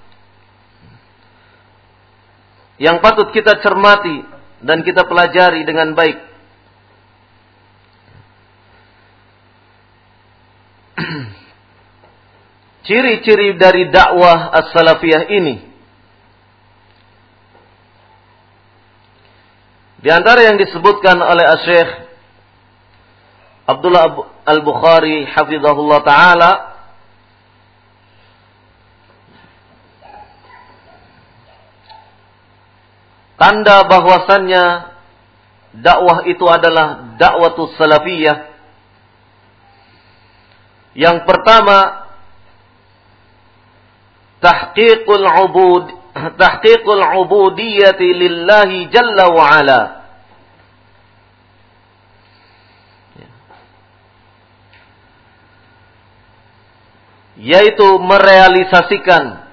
yang patut kita cermati dan kita pelajari dengan baik. Ciri-ciri dari dakwah as-salafiyah ini. Di antara yang disebutkan oleh Syekh Abdullah Al-Bukhari hafizahullah taala, tanda bahwasannya dakwah itu adalah dakwatus salafiyah. Yang pertama, tahqiqul ubudiyyati lillahi jalla wa ala. Yaitu merealisasikan,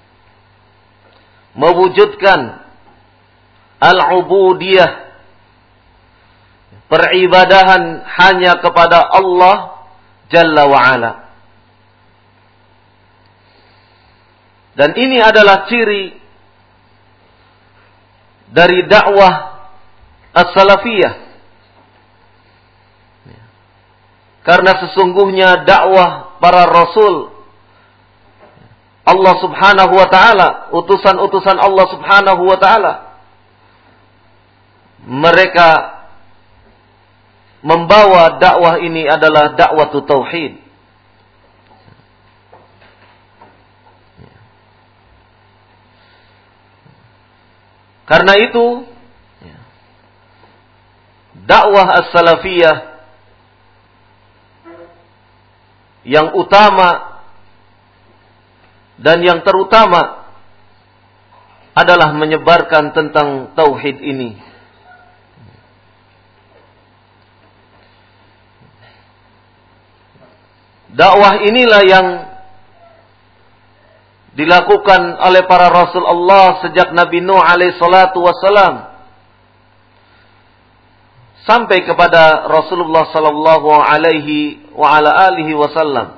mewujudkan al-ubudiyah, peribadahan hanya kepada Allah Jalla wa'ala. Dan ini adalah ciri dari dakwah as-salafiyah. Karena sesungguhnya dakwah para rasul Allah subhanahu wa ta'ala, utusan-utusan Allah subhanahu wa ta'ala, mereka membawa dakwah ini adalah dakwah tauhid. Karena itu dakwah as-salafiyah yang utama dan yang terutama adalah menyebarkan tentang tauhid ini. Dakwah inilah yang dilakukan oleh para rasul Allah sejak Nabi Nuh alaihi salatu wassalam sampai kepada Rasulullah sallallahu alaihi wa ala alihi wasallam.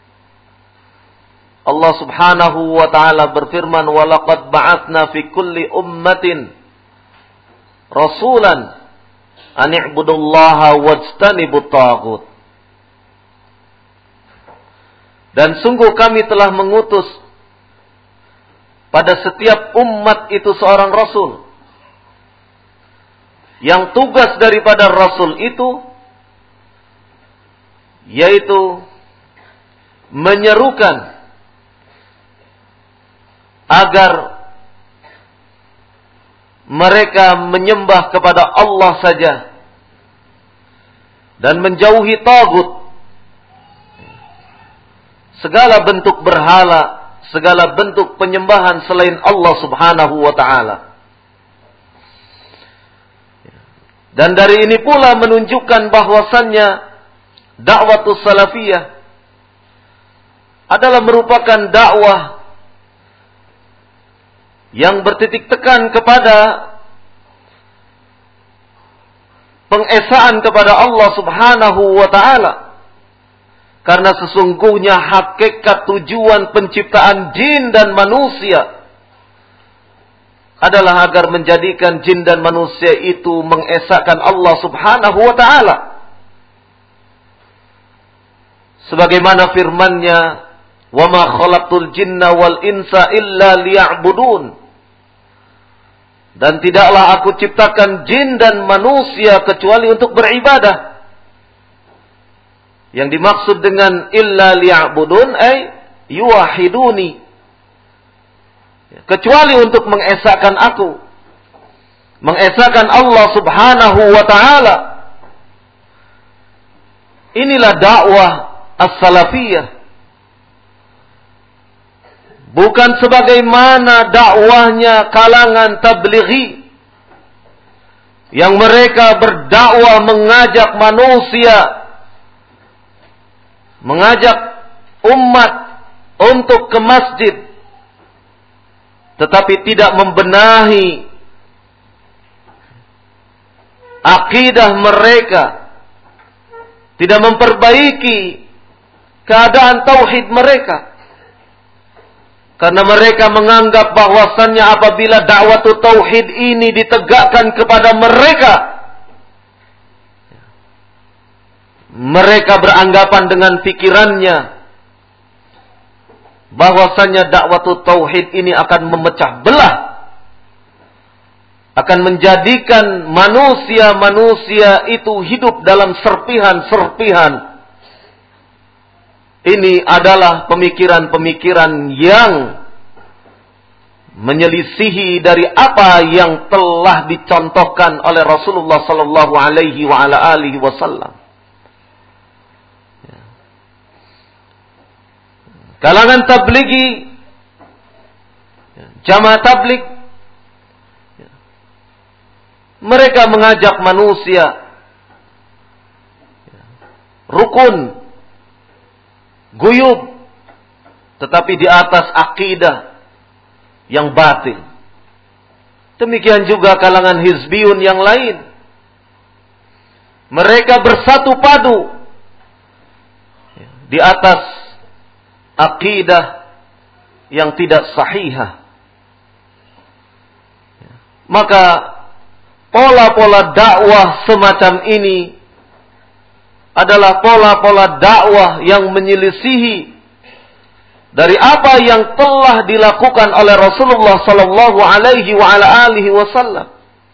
Allah subhanahu wa ta'ala berfirman, "Wa laqad ba'atsna fi kulli ummatin rasulan an i'budullaha wajtanibut taghut." Dan sungguh kami telah mengutus pada setiap umat itu seorang rasul. Yang tugas daripada rasul itu yaitu menyerukan agar mereka menyembah kepada Allah saja dan menjauhi tagut. segala bentuk berhala, segala bentuk penyembahan selain Allah Subhanahu wa taala. Dan dari ini pula menunjukkan bahwasannya dakwatus salafiyah adalah merupakan dakwah yang bertitik tekan kepada pengesaan kepada Allah Subhanahu wa taala. Karena sesungguhnya hakikat tujuan penciptaan jin dan manusia adalah agar menjadikan jin dan manusia itu mengesahkan Allah Subhanahu wa taala. Sebagaimana firman-Nya, "Wa ma khalaqtul jinna wal insa illa liya'budun." Dan tidaklah aku ciptakan jin dan manusia kecuali untuk beribadah. Yang dimaksud dengan illa liya'budun ay yuwahiduni. Kecuali untuk mengesahkan aku. Mengesahkan Allah Subhanahu wa ta'ala. Inilah dakwah as-salafiyah. Bukan sebagaimana dakwahnya kalangan tablighi. Yang mereka berdakwah mengajak manusia, mengajak umat untuk ke masjid, tetapi tidak membenahi akidah mereka, tidak memperbaiki keadaan tauhid mereka. Karena mereka menganggap bahwasannya apabila dakwah tauhid ini ditegakkan kepada mereka, mereka beranggapan dengan pikirannya bahwasannya dakwah tauhid ini akan memecah belah, akan menjadikan manusia-manusia itu hidup dalam serpihan-serpihan. Ini adalah pemikiran-pemikiran yang menyelisihi dari apa yang telah dicontohkan oleh Rasulullah sallallahu alaihi wa ala alihi wasallam. Kalangan tablighi, jamaah tabligh, mereka mengajak manusia rukun, guyub, tetapi di atas akidah yang batil. Demikian juga kalangan hizbiyun yang lain. Mereka bersatu padu di atas akidah yang tidak sahihah. Maka pola-pola dakwah semacam ini adalah pola-pola dakwah yang menyelisihi dari apa yang telah dilakukan oleh Rasulullah sallallahu alaihi wa ala alihi wasallam.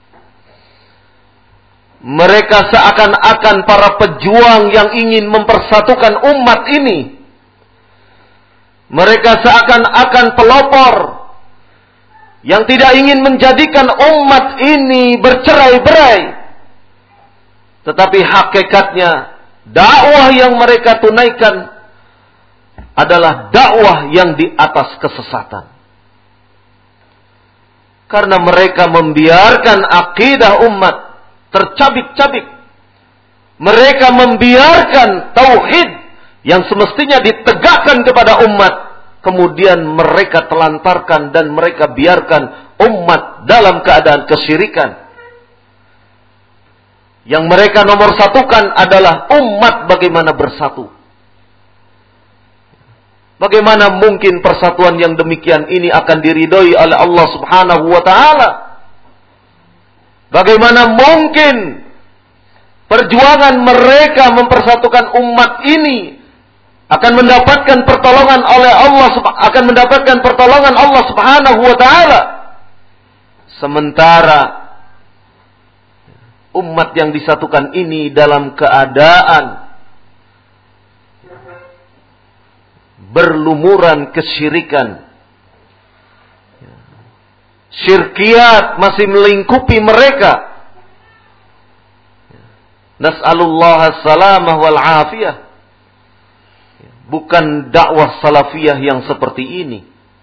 Mereka seakan-akan para pejuang yang ingin mempersatukan umat ini. Mereka seakan-akan pelopor yang tidak ingin menjadikan umat ini bercerai-berai. Tetapi hakikatnya dakwah yang mereka tunaikan adalah dakwah yang di atas kesesatan. Karena mereka membiarkan akidah umat tercabik-cabik. Mereka membiarkan tauhid yang semestinya ditegakkan kepada umat, kemudian mereka telantarkan dan mereka biarkan umat dalam keadaan kesyirikan. Yang mereka nomor satukan adalah umat bagaimana bersatu. Bagaimana mungkin persatuan yang demikian ini akan diridhoi oleh Allah Subhanahu wa taala? Bagaimana mungkin perjuangan mereka mempersatukan umat ini akan mendapatkan pertolongan oleh Allah, akan mendapatkan pertolongan Allah Subhanahu wa taala, sementara umat yang disatukan ini dalam keadaan berlumuran kesyirikan. Syirkiyat masih melingkupi mereka. Nas'alullah as-salamah wal afiyah. bukan dakwah salafiyah yang seperti ini.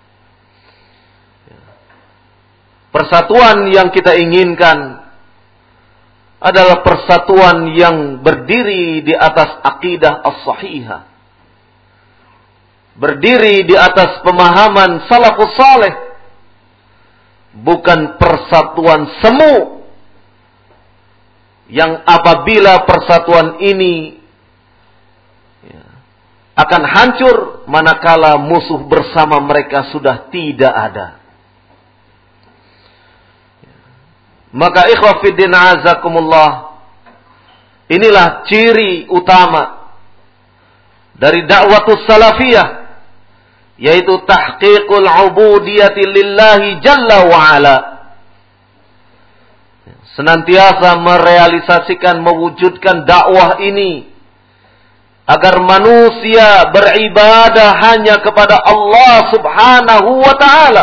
Persatuan yang kita inginkan adalah persatuan yang berdiri di atas akidah as-sahihah. Berdiri di atas pemahaman salafus saleh. Bukan persatuan semu. Yang apabila persatuan ini akan hancur manakala musuh bersama mereka sudah tidak ada. Maka ikhwah fiddin azakumullah, inilah ciri utama dari dakwatus salafiyah, yaitu tahqiqul ubudiyati lillahi jalla wa ala. Senantiasa merealisasikan, mewujudkan dakwah ini agar manusia beribadah hanya kepada Allah subhanahu wa ta'ala.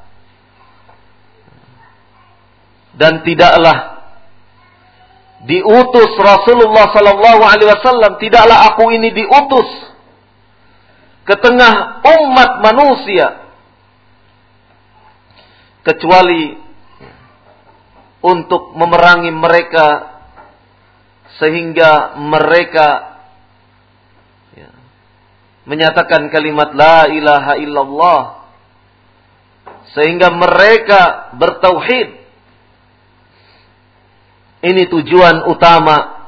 Dan tidaklah diutus Rasulullah sallallahu alaihi wasallam, tidaklah aku ini diutus ke tengah umat manusia kecuali untuk memerangi mereka sehingga mereka menyatakan kalimat la ilaha illallah, sehingga mereka bertauhid. Ini tujuan utama.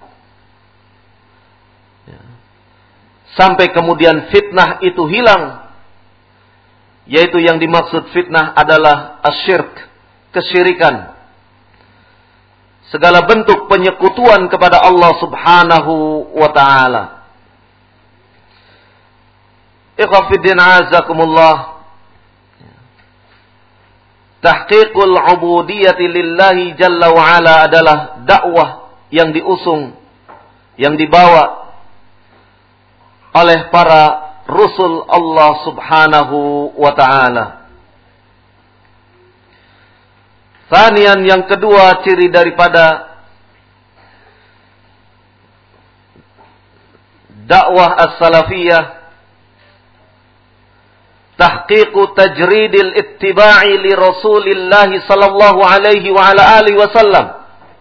Sampai kemudian fitnah itu hilang. Yaitu yang dimaksud fitnah adalah asyirk, kesyirikan. Segala bentuk penyekutuan kepada Allah subhanahu wa ta'ala. Ikhwah fiddin azakumullah. Tahqiqul ubudiyati lillahi jalla wa ala adalah dakwah yang diusung, yang dibawa oleh para Rasul Allah subhanahu wa ta'ala. Thanian, yang kedua ciri daripada dakwah as-salafiyah, tahqiqu tajridil ittiba'i li Rasulillah sallallahu alaihi wa ala alihi wasallam,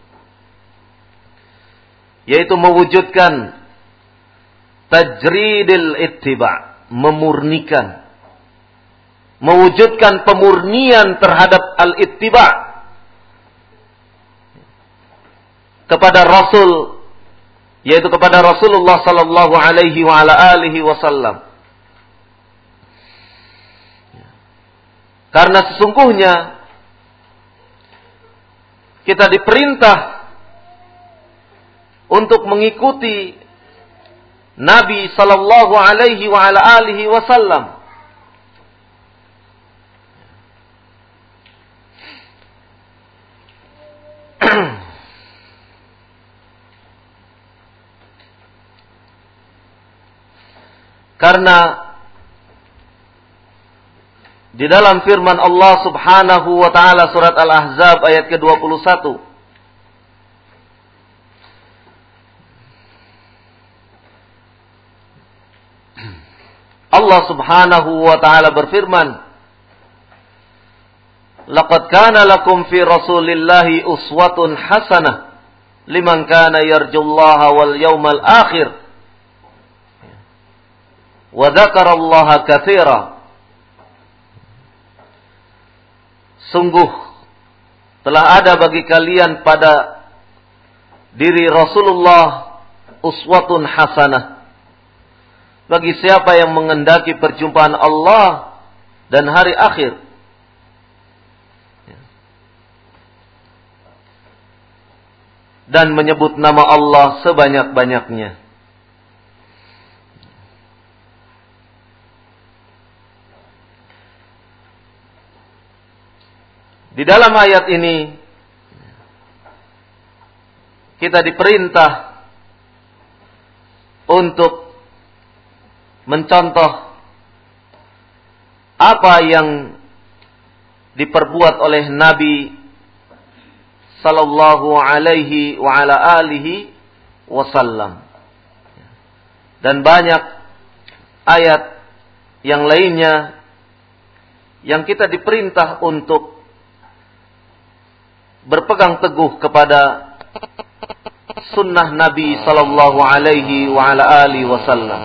yaitu mewujudkan tajridil ittiba', memurnikan, mewujudkan pemurnian terhadap al-ittiba' kepada Rasul, yaitu kepada Rasulullah sallallahu alaihi wa ala alihi wasallam. Karena sesungguhnya kita diperintah untuk mengikuti Nabi sallallahu alaihi wa ala alihi wasallam. Karena di dalam firman Allah subhanahu wa ta'ala surat Al-Ahzab ayat ke-21. Allah subhanahu wa ta'ala berfirman, laqad kana lakum fi rasulillahi uswatun hasanah liman kana yarjullaha wal yawmal akhir wa dzakarallaha katsira. Sungguh telah ada bagi kalian pada diri Rasulullah uswatun hasanah, bagi siapa yang mengendaki perjumpaan Allah dan hari akhir. Dan menyebut nama Allah sebanyak-banyaknya. Di dalam ayat ini kita diperintah untuk mencontoh apa yang diperbuat oleh Nabi sallallahu alaihi wa ala alihi wasallam. Dan banyak ayat yang lainnya yang kita diperintah untuk berpegang teguh kepada sunnah Nabi sallallahu alaihi wa ala alihi wasallam.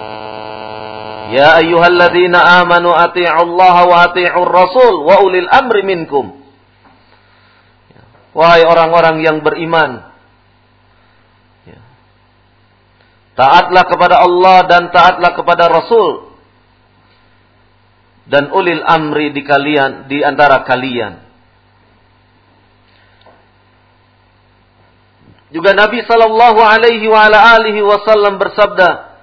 Ya ayyuhalladzina amanu atti'ullaha wa atti'ur rasul wa ulil amri minkum. Wahai orang-orang yang beriman, taatlah kepada Allah dan taatlah kepada Rasul dan ulil amri di antara kalian. Juga Nabi sallallahu alaihi wa ala alihi wasallam bersabda,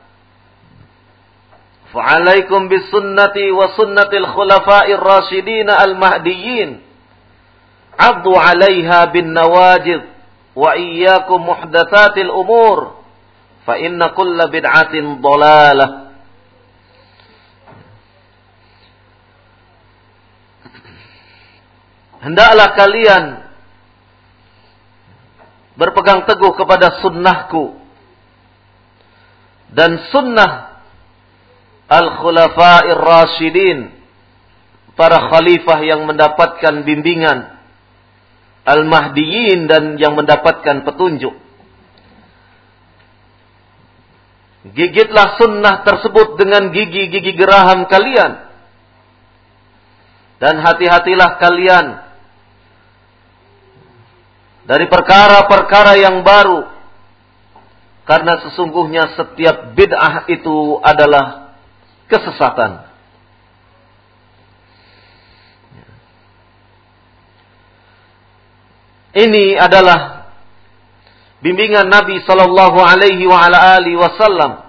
"Fa'alaikum bisunnati wa sunnatil khulafa'ir rasyidin al-mahdiyyin. 'Addu 'alaiha bin nawajid wa iyyakum muhdatsatil umur, fa inna kulla bid'atin dhalalah." Hendaklah kalian berpegang teguh kepada sunnahku dan sunnah al-khulafa'ir rasyidin, para khalifah yang mendapatkan bimbingan, al-mahdiyyin, dan yang mendapatkan petunjuk. Gigitlah sunnah tersebut dengan gigi-gigi geraham kalian, dan hati-hatilah kalian dari perkara-perkara yang baru, karena sesungguhnya setiap bid'ah itu adalah kesesatan. Ini adalah bimbingan Nabi sallallahu alaihi wa ala alihi wasallam.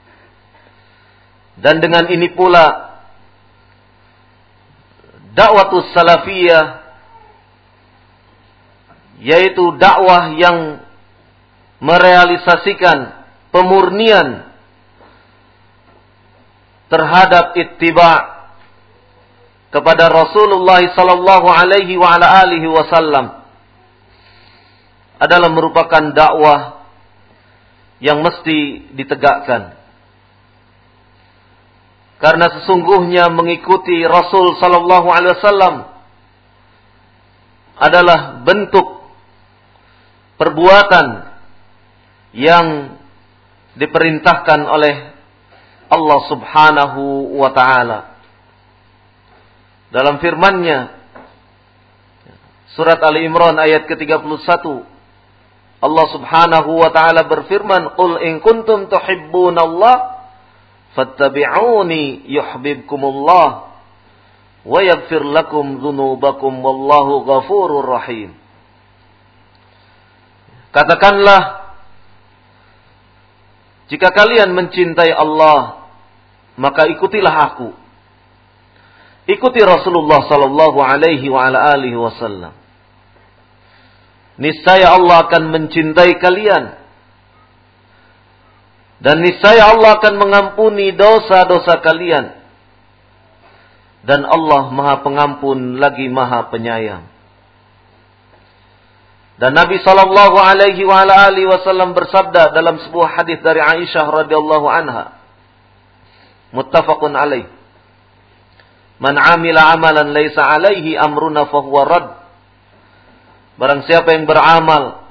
Dan dengan ini pula dakwatus salafiyah, yaitu dakwah yang merealisasikan pemurnian terhadap ittiba' kepada Rasulullah sallallahu alaihi wa ala alihi wasallam, adalah merupakan dakwah yang mesti ditegakkan. Karena sesungguhnya mengikuti Rasul sallallahu alaihi wasallam adalah bentuk perbuatan yang diperintahkan oleh Allah Subhanahu wa ta'ala. Dalam firman-Nya surat Ali Imran ayat ke-31, Allah Subhanahu wa ta'ala berfirman, "Qul in kuntum tuhibbunallah fattabi'uni yuhibbukumullah wa yaghfir lakum dzunubakum wallahu ghafurur rahim." Katakanlah, jika kalian mencintai Allah, maka ikutilah aku. Ikuti Rasulullah sallallahu alaihi wa ala alihi wasallam. Niscaya Allah akan mencintai kalian. Dan niscaya Allah akan mengampuni dosa-dosa kalian. Dan Allah Maha Pengampun lagi Maha Penyayang. Dan Nabi sallallahu alaihi wa ala alihi wasallam bersabda dalam sebuah hadis dari Aisyah radhiyallahu anha, muttafaqun alaih, "Man 'amila 'amalan laisa 'alaihi amruna fahuwa rad." Barang siapa yang beramal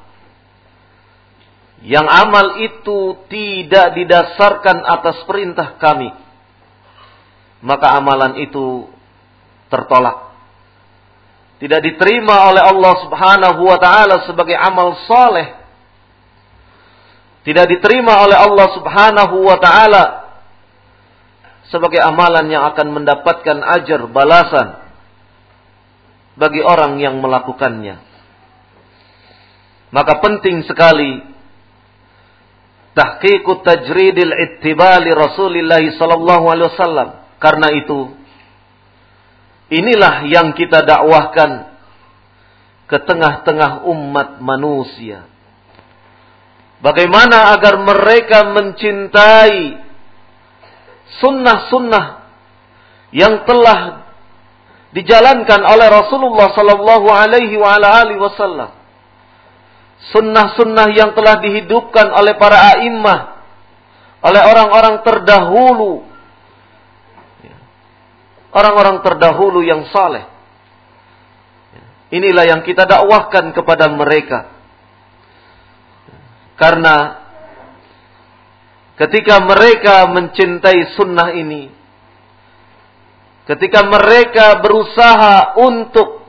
yang amal itu tidak didasarkan atas perintah kami, maka amalan itu tertolak, tidak diterima oleh Allah Subhanahu wa ta'ala sebagai amal saleh, tidak diterima oleh Allah Subhanahu wa ta'ala sebagai amalan yang akan mendapatkan ajar balasan bagi orang yang melakukannya. Maka penting sekali tahqiqut tajridil ittibali Rasulillah sallallahu alaihi wasallam. Karena itu, inilah yang kita dakwahkan ke tengah-tengah umat manusia. Bagaimana agar mereka mencintai sunnah-sunnah yang telah dijalankan oleh Rasulullah sallallahu alaihi wa ala alihi wasallam. Sunnah-sunnah yang telah dihidupkan oleh para a'immah, oleh orang-orang terdahulu orang-orang terdahulu yang saleh. Inilah yang kita dakwahkan kepada mereka. Karena ketika mereka mencintai sunnah ini, ketika mereka berusaha untuk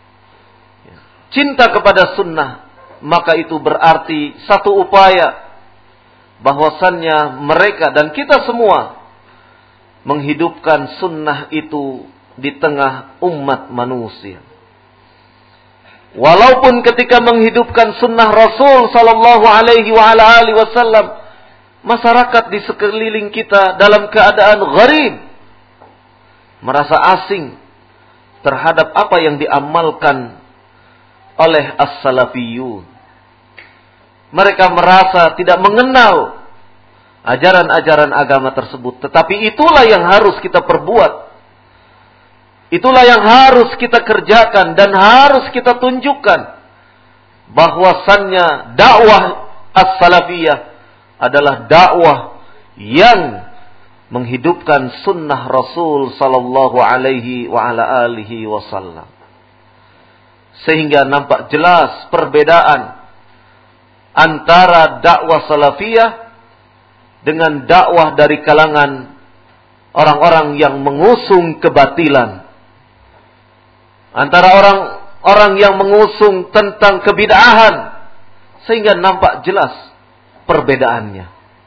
cinta kepada sunnah, maka itu berarti satu upaya bahwasannya mereka dan kita semua menghidupkan sunnah itu di tengah umat manusia. Walaupun ketika menghidupkan sunnah Rasul sallallahu alaihi wasallam, masyarakat di sekeliling kita dalam keadaan gharib, merasa asing terhadap apa yang diamalkan oleh as-salafiyun. Mereka merasa tidak mengenal ajaran-ajaran agama tersebut. Tetapi itulah yang harus kita perbuat. Itulah yang harus kita kerjakan dan harus kita tunjukkan. Bahwasannya dakwah as-salafiyah adalah dakwah yang menghidupkan sunnah Rasul sallallahu alaihi wasallam. Sehingga nampak jelas perbedaan antara dakwah salafiyah dengan dakwah dari kalangan orang-orang yang mengusung kebatilan. Antara orang-orang yang mengusung tentang kebid'ahan, sehingga nampak jelas perbedaannya.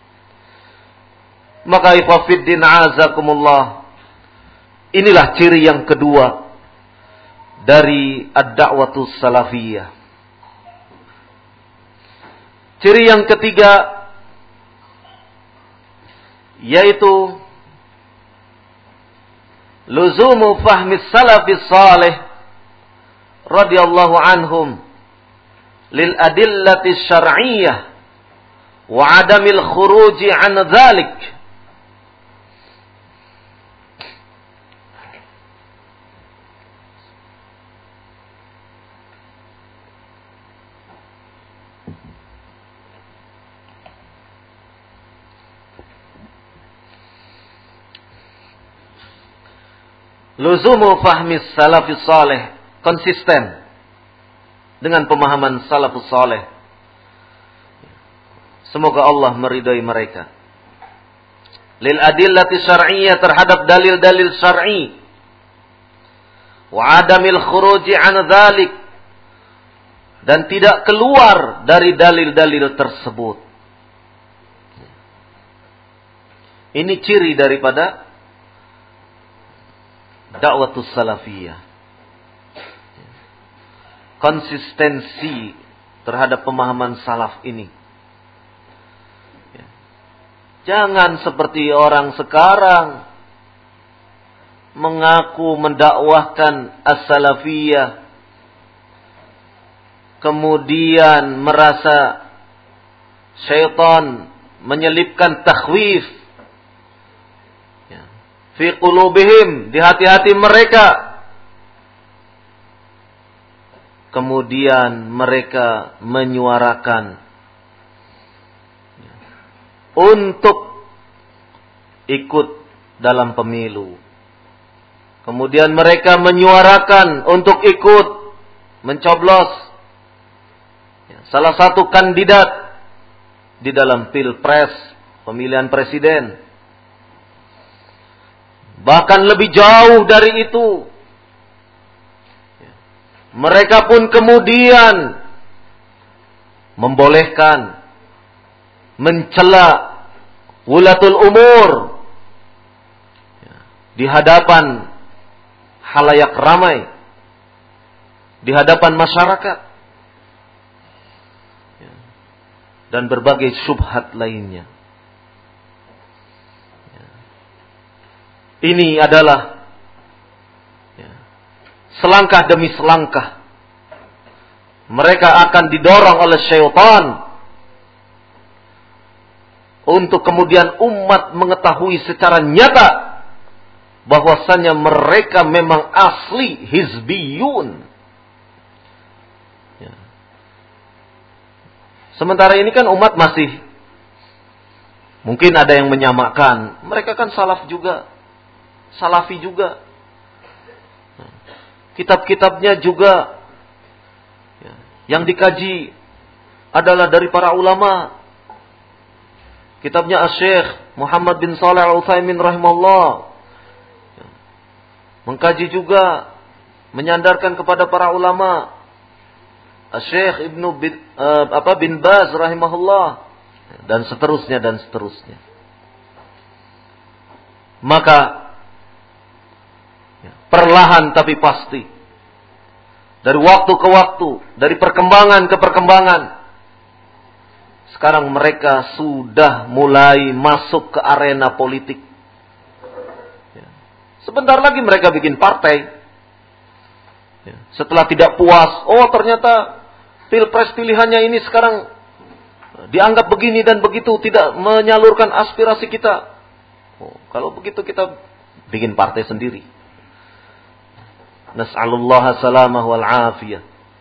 Maka ikhwafiddin azakumullah, inilah ciri yang kedua dari ad-da'watus salafiyah. Ciri yang ketiga yaitu luzumu fahmi salafis salih radhiyallahu anhum lil adillati syar'iyyah wa adamil khuruji an dzalik. Luzumu fahmi salafis salih, konsisten dengan pemahaman salafus salih. Semoga Allah meridai mereka. Lil adillati syar'iyyah, terhadap dalil-dalil syar'i. Wa adamil khuruji an dzalik, dan tidak keluar dari dalil-dalil tersebut. Ini ciri daripada da'watus salafiyah. Konsistensi terhadap pemahaman salaf ini. Jangan seperti orang sekarang mengaku mendakwahkan as-salafiyah, kemudian merasa syaitan menyelipkan takhwif fi qulubihim, di hati-hati mereka. Kemudian mereka menyuarakan untuk ikut dalam pemilu. Kemudian mereka menyuarakan untuk ikut mencoblos salah satu kandidat di dalam pilpres, pemilihan presiden. Bahkan lebih jauh dari itu, mereka pun kemudian membolehkan, mencela wulatul umur di hadapan halayak ramai, di hadapan masyarakat, dan berbagai syubhat lainnya. Ini adalah selangkah demi selangkah mereka akan didorong oleh syaitan untuk kemudian umat mengetahui secara nyata bahwasannya mereka memang asli hizbiyun. Sementara ini kan umat masih mungkin ada yang menyamakan, mereka kan salaf juga, salafi juga. Kitab-kitabnya juga yang dikaji adalah dari para ulama. Kitabnya Asy-Syaikh Muhammad bin Shalih Al-Utsaimin rahimahullah mengkaji juga, menyandarkan kepada para ulama. Asy-Syaikh bin Baz rahimahullah dan seterusnya dan seterusnya. Maka perlahan tapi pasti, dari waktu ke waktu, dari perkembangan ke perkembangan, sekarang mereka sudah mulai masuk ke arena politik. Sebentar lagi mereka bikin partai. Setelah tidak puas, oh ternyata pilpres pilihannya ini sekarang dianggap begini dan begitu, tidak menyalurkan aspirasi kita. Oh, kalau begitu kita bikin partai sendiri. Nas'alullah salamah wal afiyah.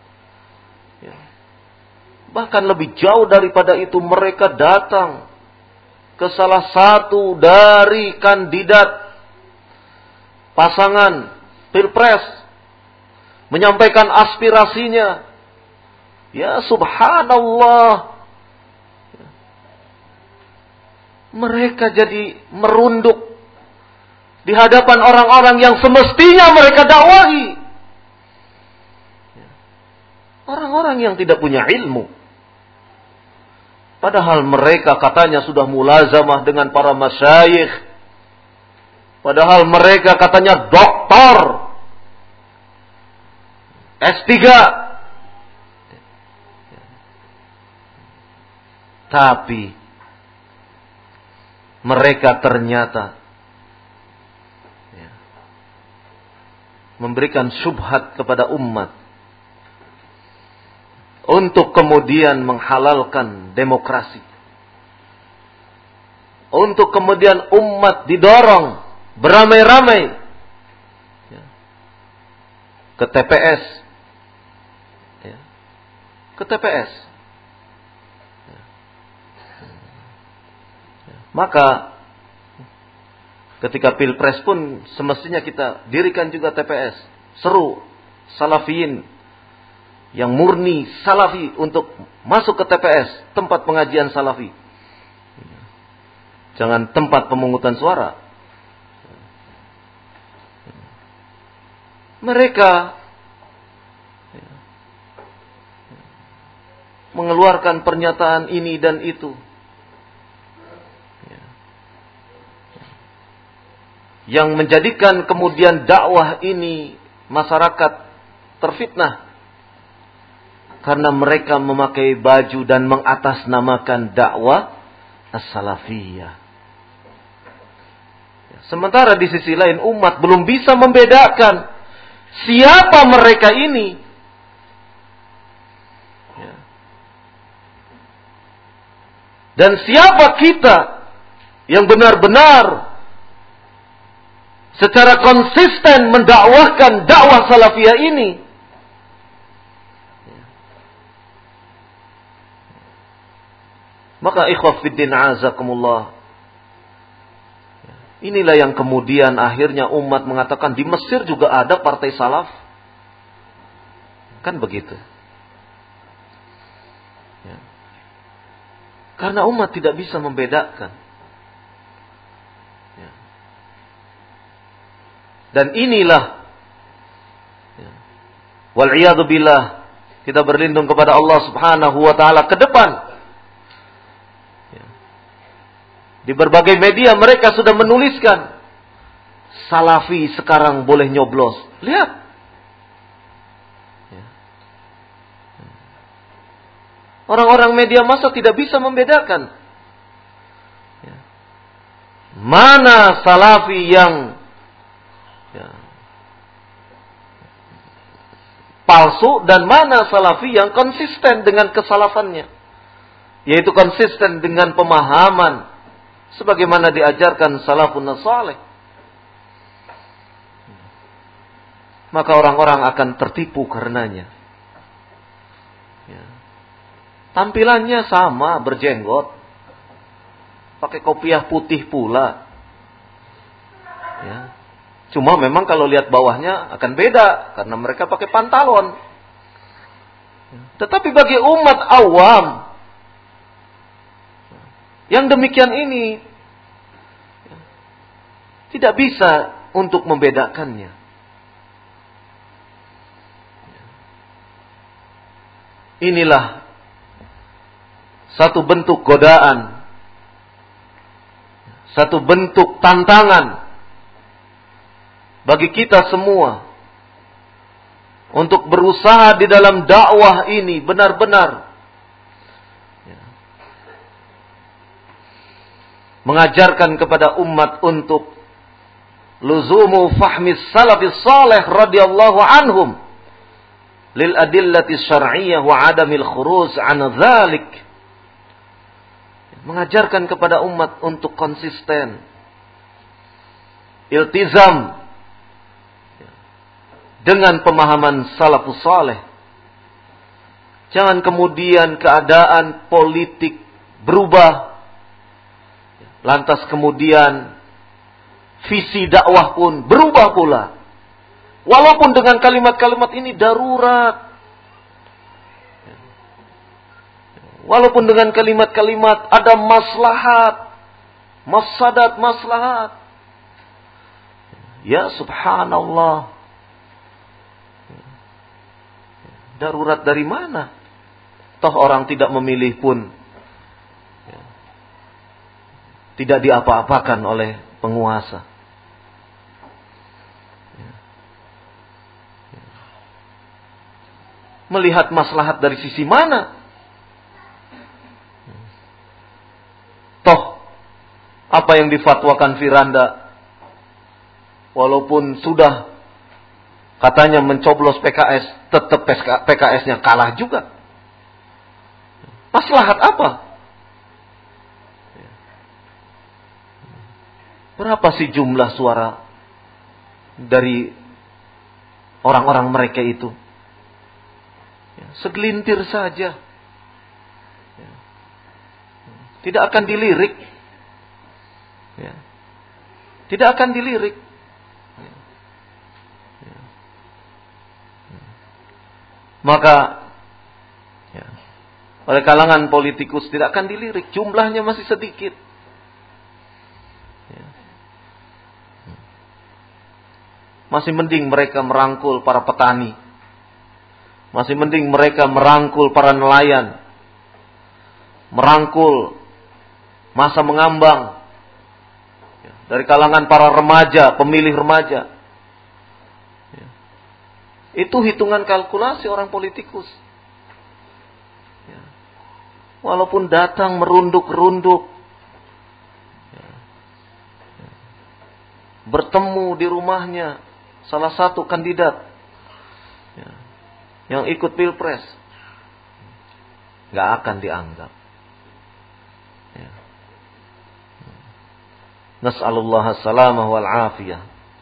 Bahkan lebih jauh daripada itu, mereka datang ke salah satu dari kandidat pasangan pilpres, menyampaikan aspirasinya. Ya subhanallah, mereka jadi merunduk di hadapan orang-orang yang semestinya mereka dakwahi. Orang-orang yang tidak punya ilmu. Padahal mereka katanya sudah mulazamah dengan para masyayikh. Padahal mereka katanya doktor S3. Tapi mereka ternyata memberikan syubhat kepada umat untuk kemudian menghalalkan demokrasi. Untuk kemudian umat didorong beramai-ramai ke TPS. Ke TPS. Maka ketika pilpres pun semestinya kita dirikan juga TPS. Seru salafiyin yang murni salafi untuk masuk ke TPS, tempat pengajian salafi. Jangan tempat pemungutan suara. Mereka mengeluarkan pernyataan ini dan itu, yang menjadikan kemudian dakwah ini masyarakat terfitnah karena mereka memakai baju dan mengatasnamakan dakwah as-salafiyah. Sementara di sisi lain umat belum bisa membedakan siapa mereka ini. Dan siapa kita yang benar-benar secara konsisten mendakwahkan dakwah salafiyah ini. Maka ikhwah fiddin azakumullah, inilah yang kemudian akhirnya umat mengatakan di Mesir juga ada partai salaf. Kan begitu. Karena umat tidak bisa membedakan. Dan inilah, wal'iyadu billah, kita berlindung kepada Allah subhanahu wa ta'ala ke depan. Di berbagai media mereka sudah menuliskan, salafi sekarang boleh nyoblos. Lihat. Orang-orang media massa tidak bisa membedakan mana salafi yang palsu dan mana salafi yang konsisten dengan kesalafannya, yaitu konsisten dengan pemahaman sebagaimana diajarkan salafun saleh. Maka orang-orang akan tertipu karenanya. Tampilannya sama, berjenggot, pakai kopiah putih pula, Cuma memang kalau lihat bawahnya akan beda karena mereka pakai pantalon. Tetapi bagi umat awam yang demikian ini tidak bisa untuk membedakannya. Inilah satu bentuk godaan, satu bentuk tantangan bagi kita semua untuk berusaha di dalam dakwah ini benar-benar mengajarkan kepada umat untuk luzumu fahmi salafis salih radhiyallahu anhum lil adillati syar'iyyah wa adamil khuruj an dzalik. Mengajarkan kepada umat untuk konsisten, iltizam dengan pemahaman salafus salih. Jangan kemudian keadaan politik berubah, lantas kemudian visi dakwah pun berubah pula. Walaupun dengan kalimat-kalimat ini darurat. Walaupun dengan kalimat-kalimat ada maslahat, mafsadat, maslahat. Ya subhanallah. Darurat dari mana? Toh orang tidak memilih pun tidak diapa-apakan oleh penguasa. Melihat maslahat dari sisi mana? Toh, apa yang difatwakan Firanda, walaupun sudah katanya mencoblos PKS, tetap PKS-nya kalah juga. Maslahat apa? Berapa sih jumlah suara dari orang-orang mereka itu? Segelintir saja. Tidak akan dilirik. Tidak akan dilirik. Maka oleh kalangan politikus tidak akan dilirik. Jumlahnya masih sedikit. Masih mending mereka merangkul para petani. Masih mending mereka merangkul para nelayan. Merangkul masa mengambang. Dari kalangan para remaja, pemilih remaja. Itu hitungan kalkulasi orang politikus. Walaupun datang merunduk-runduk. Bertemu di rumahnya salah satu kandidat yang ikut pilpres, nggak akan dianggap. Nas'alullah as-salamah wal afiyah.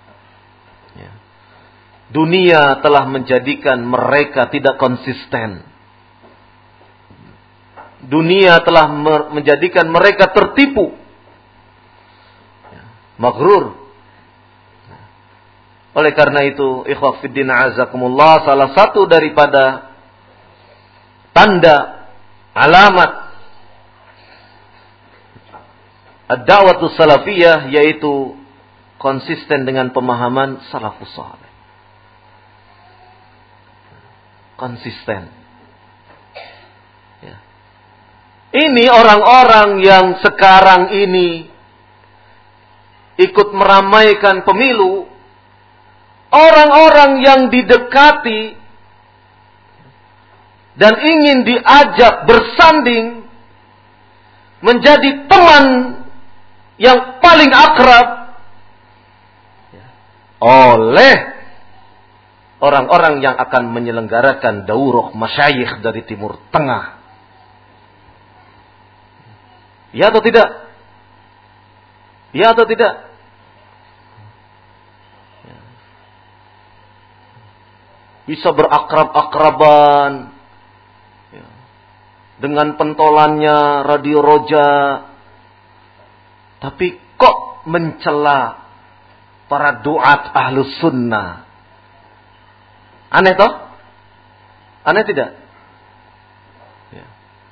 Dunia telah menjadikan mereka tidak konsisten. Dunia telah menjadikan mereka tertipu, maghrur. Oleh karena itu, ikhwah fiddin azakumullah, salah satu daripada tanda, alamat ad-da'watus salafiyah yaitu konsisten dengan pemahaman salafus saleh. Konsisten. Ya. Ini orang-orang yang sekarang ini ikut meramaikan pemilu. Orang-orang yang didekati dan ingin diajak bersanding menjadi teman yang paling akrab oleh orang-orang yang akan menyelenggarakan daurah masyayikh dari Timur Tengah. Ya atau tidak? Ya atau tidak? Bisa berakrab-akraban dengan pentolannya Radio Roja, tapi kok mencela para duat ahlus sunnah. Aneh toh? Aneh tidak? Ya.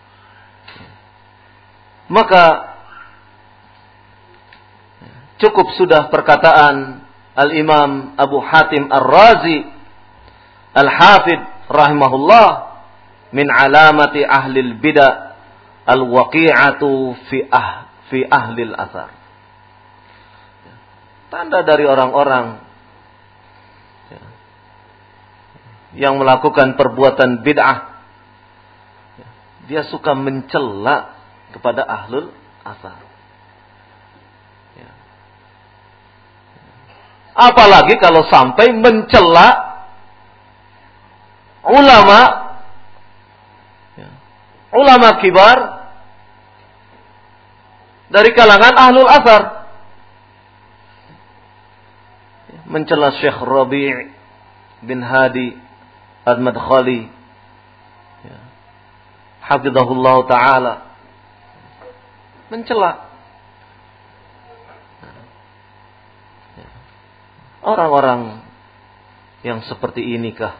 Maka cukup sudah perkataan Al-Imam Abu Hatim Ar-Razi Al-Hafidh rahimahullah, min alamati ahlil bid'ah al-waqi'atu fi ahlil athar. Tanda dari orang-orang yang melakukan perbuatan bid'ah, dia suka mencela kepada ahlul athar. Apalagi kalau sampai mencela ulama kibar dari kalangan ahlul athar. Mencela Syekh Rabi' bin Hadi Al-Madkhali, hafizahullah ta'ala, mencela orang-orang yang seperti inikah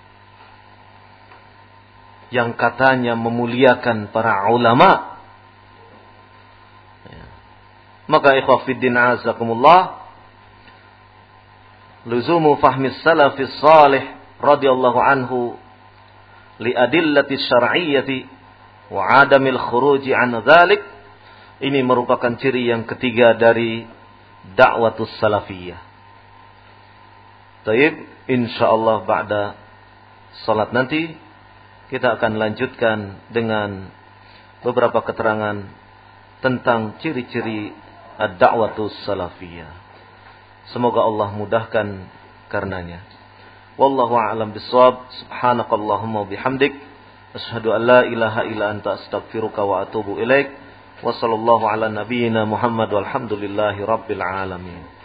yang katanya memuliakan para ulama. Maka ikhwah fiddin azakumullah, luzumu fahmi salafis salih radhiyallahu anhu li adillati syar'iyyati wa adamil khuruji an dzalik, ini merupakan ciri yang ketiga dari dakwatus salafiyah. Taib, insyaallah ba'da salat nanti kita akan lanjutkan dengan beberapa keterangan tentang ciri-ciri ad-da'watus salafiyah. Semoga Allah mudahkan karenanya. Wallahu a'lam bissawab. Subhanakallahumma bihamdik, asyhadu an la ilaha illa anta astaghfiruka wa atubu ilaik. Wa sallallahu ala nabiyyina Muhammad walhamdulillahi rabbil alamin.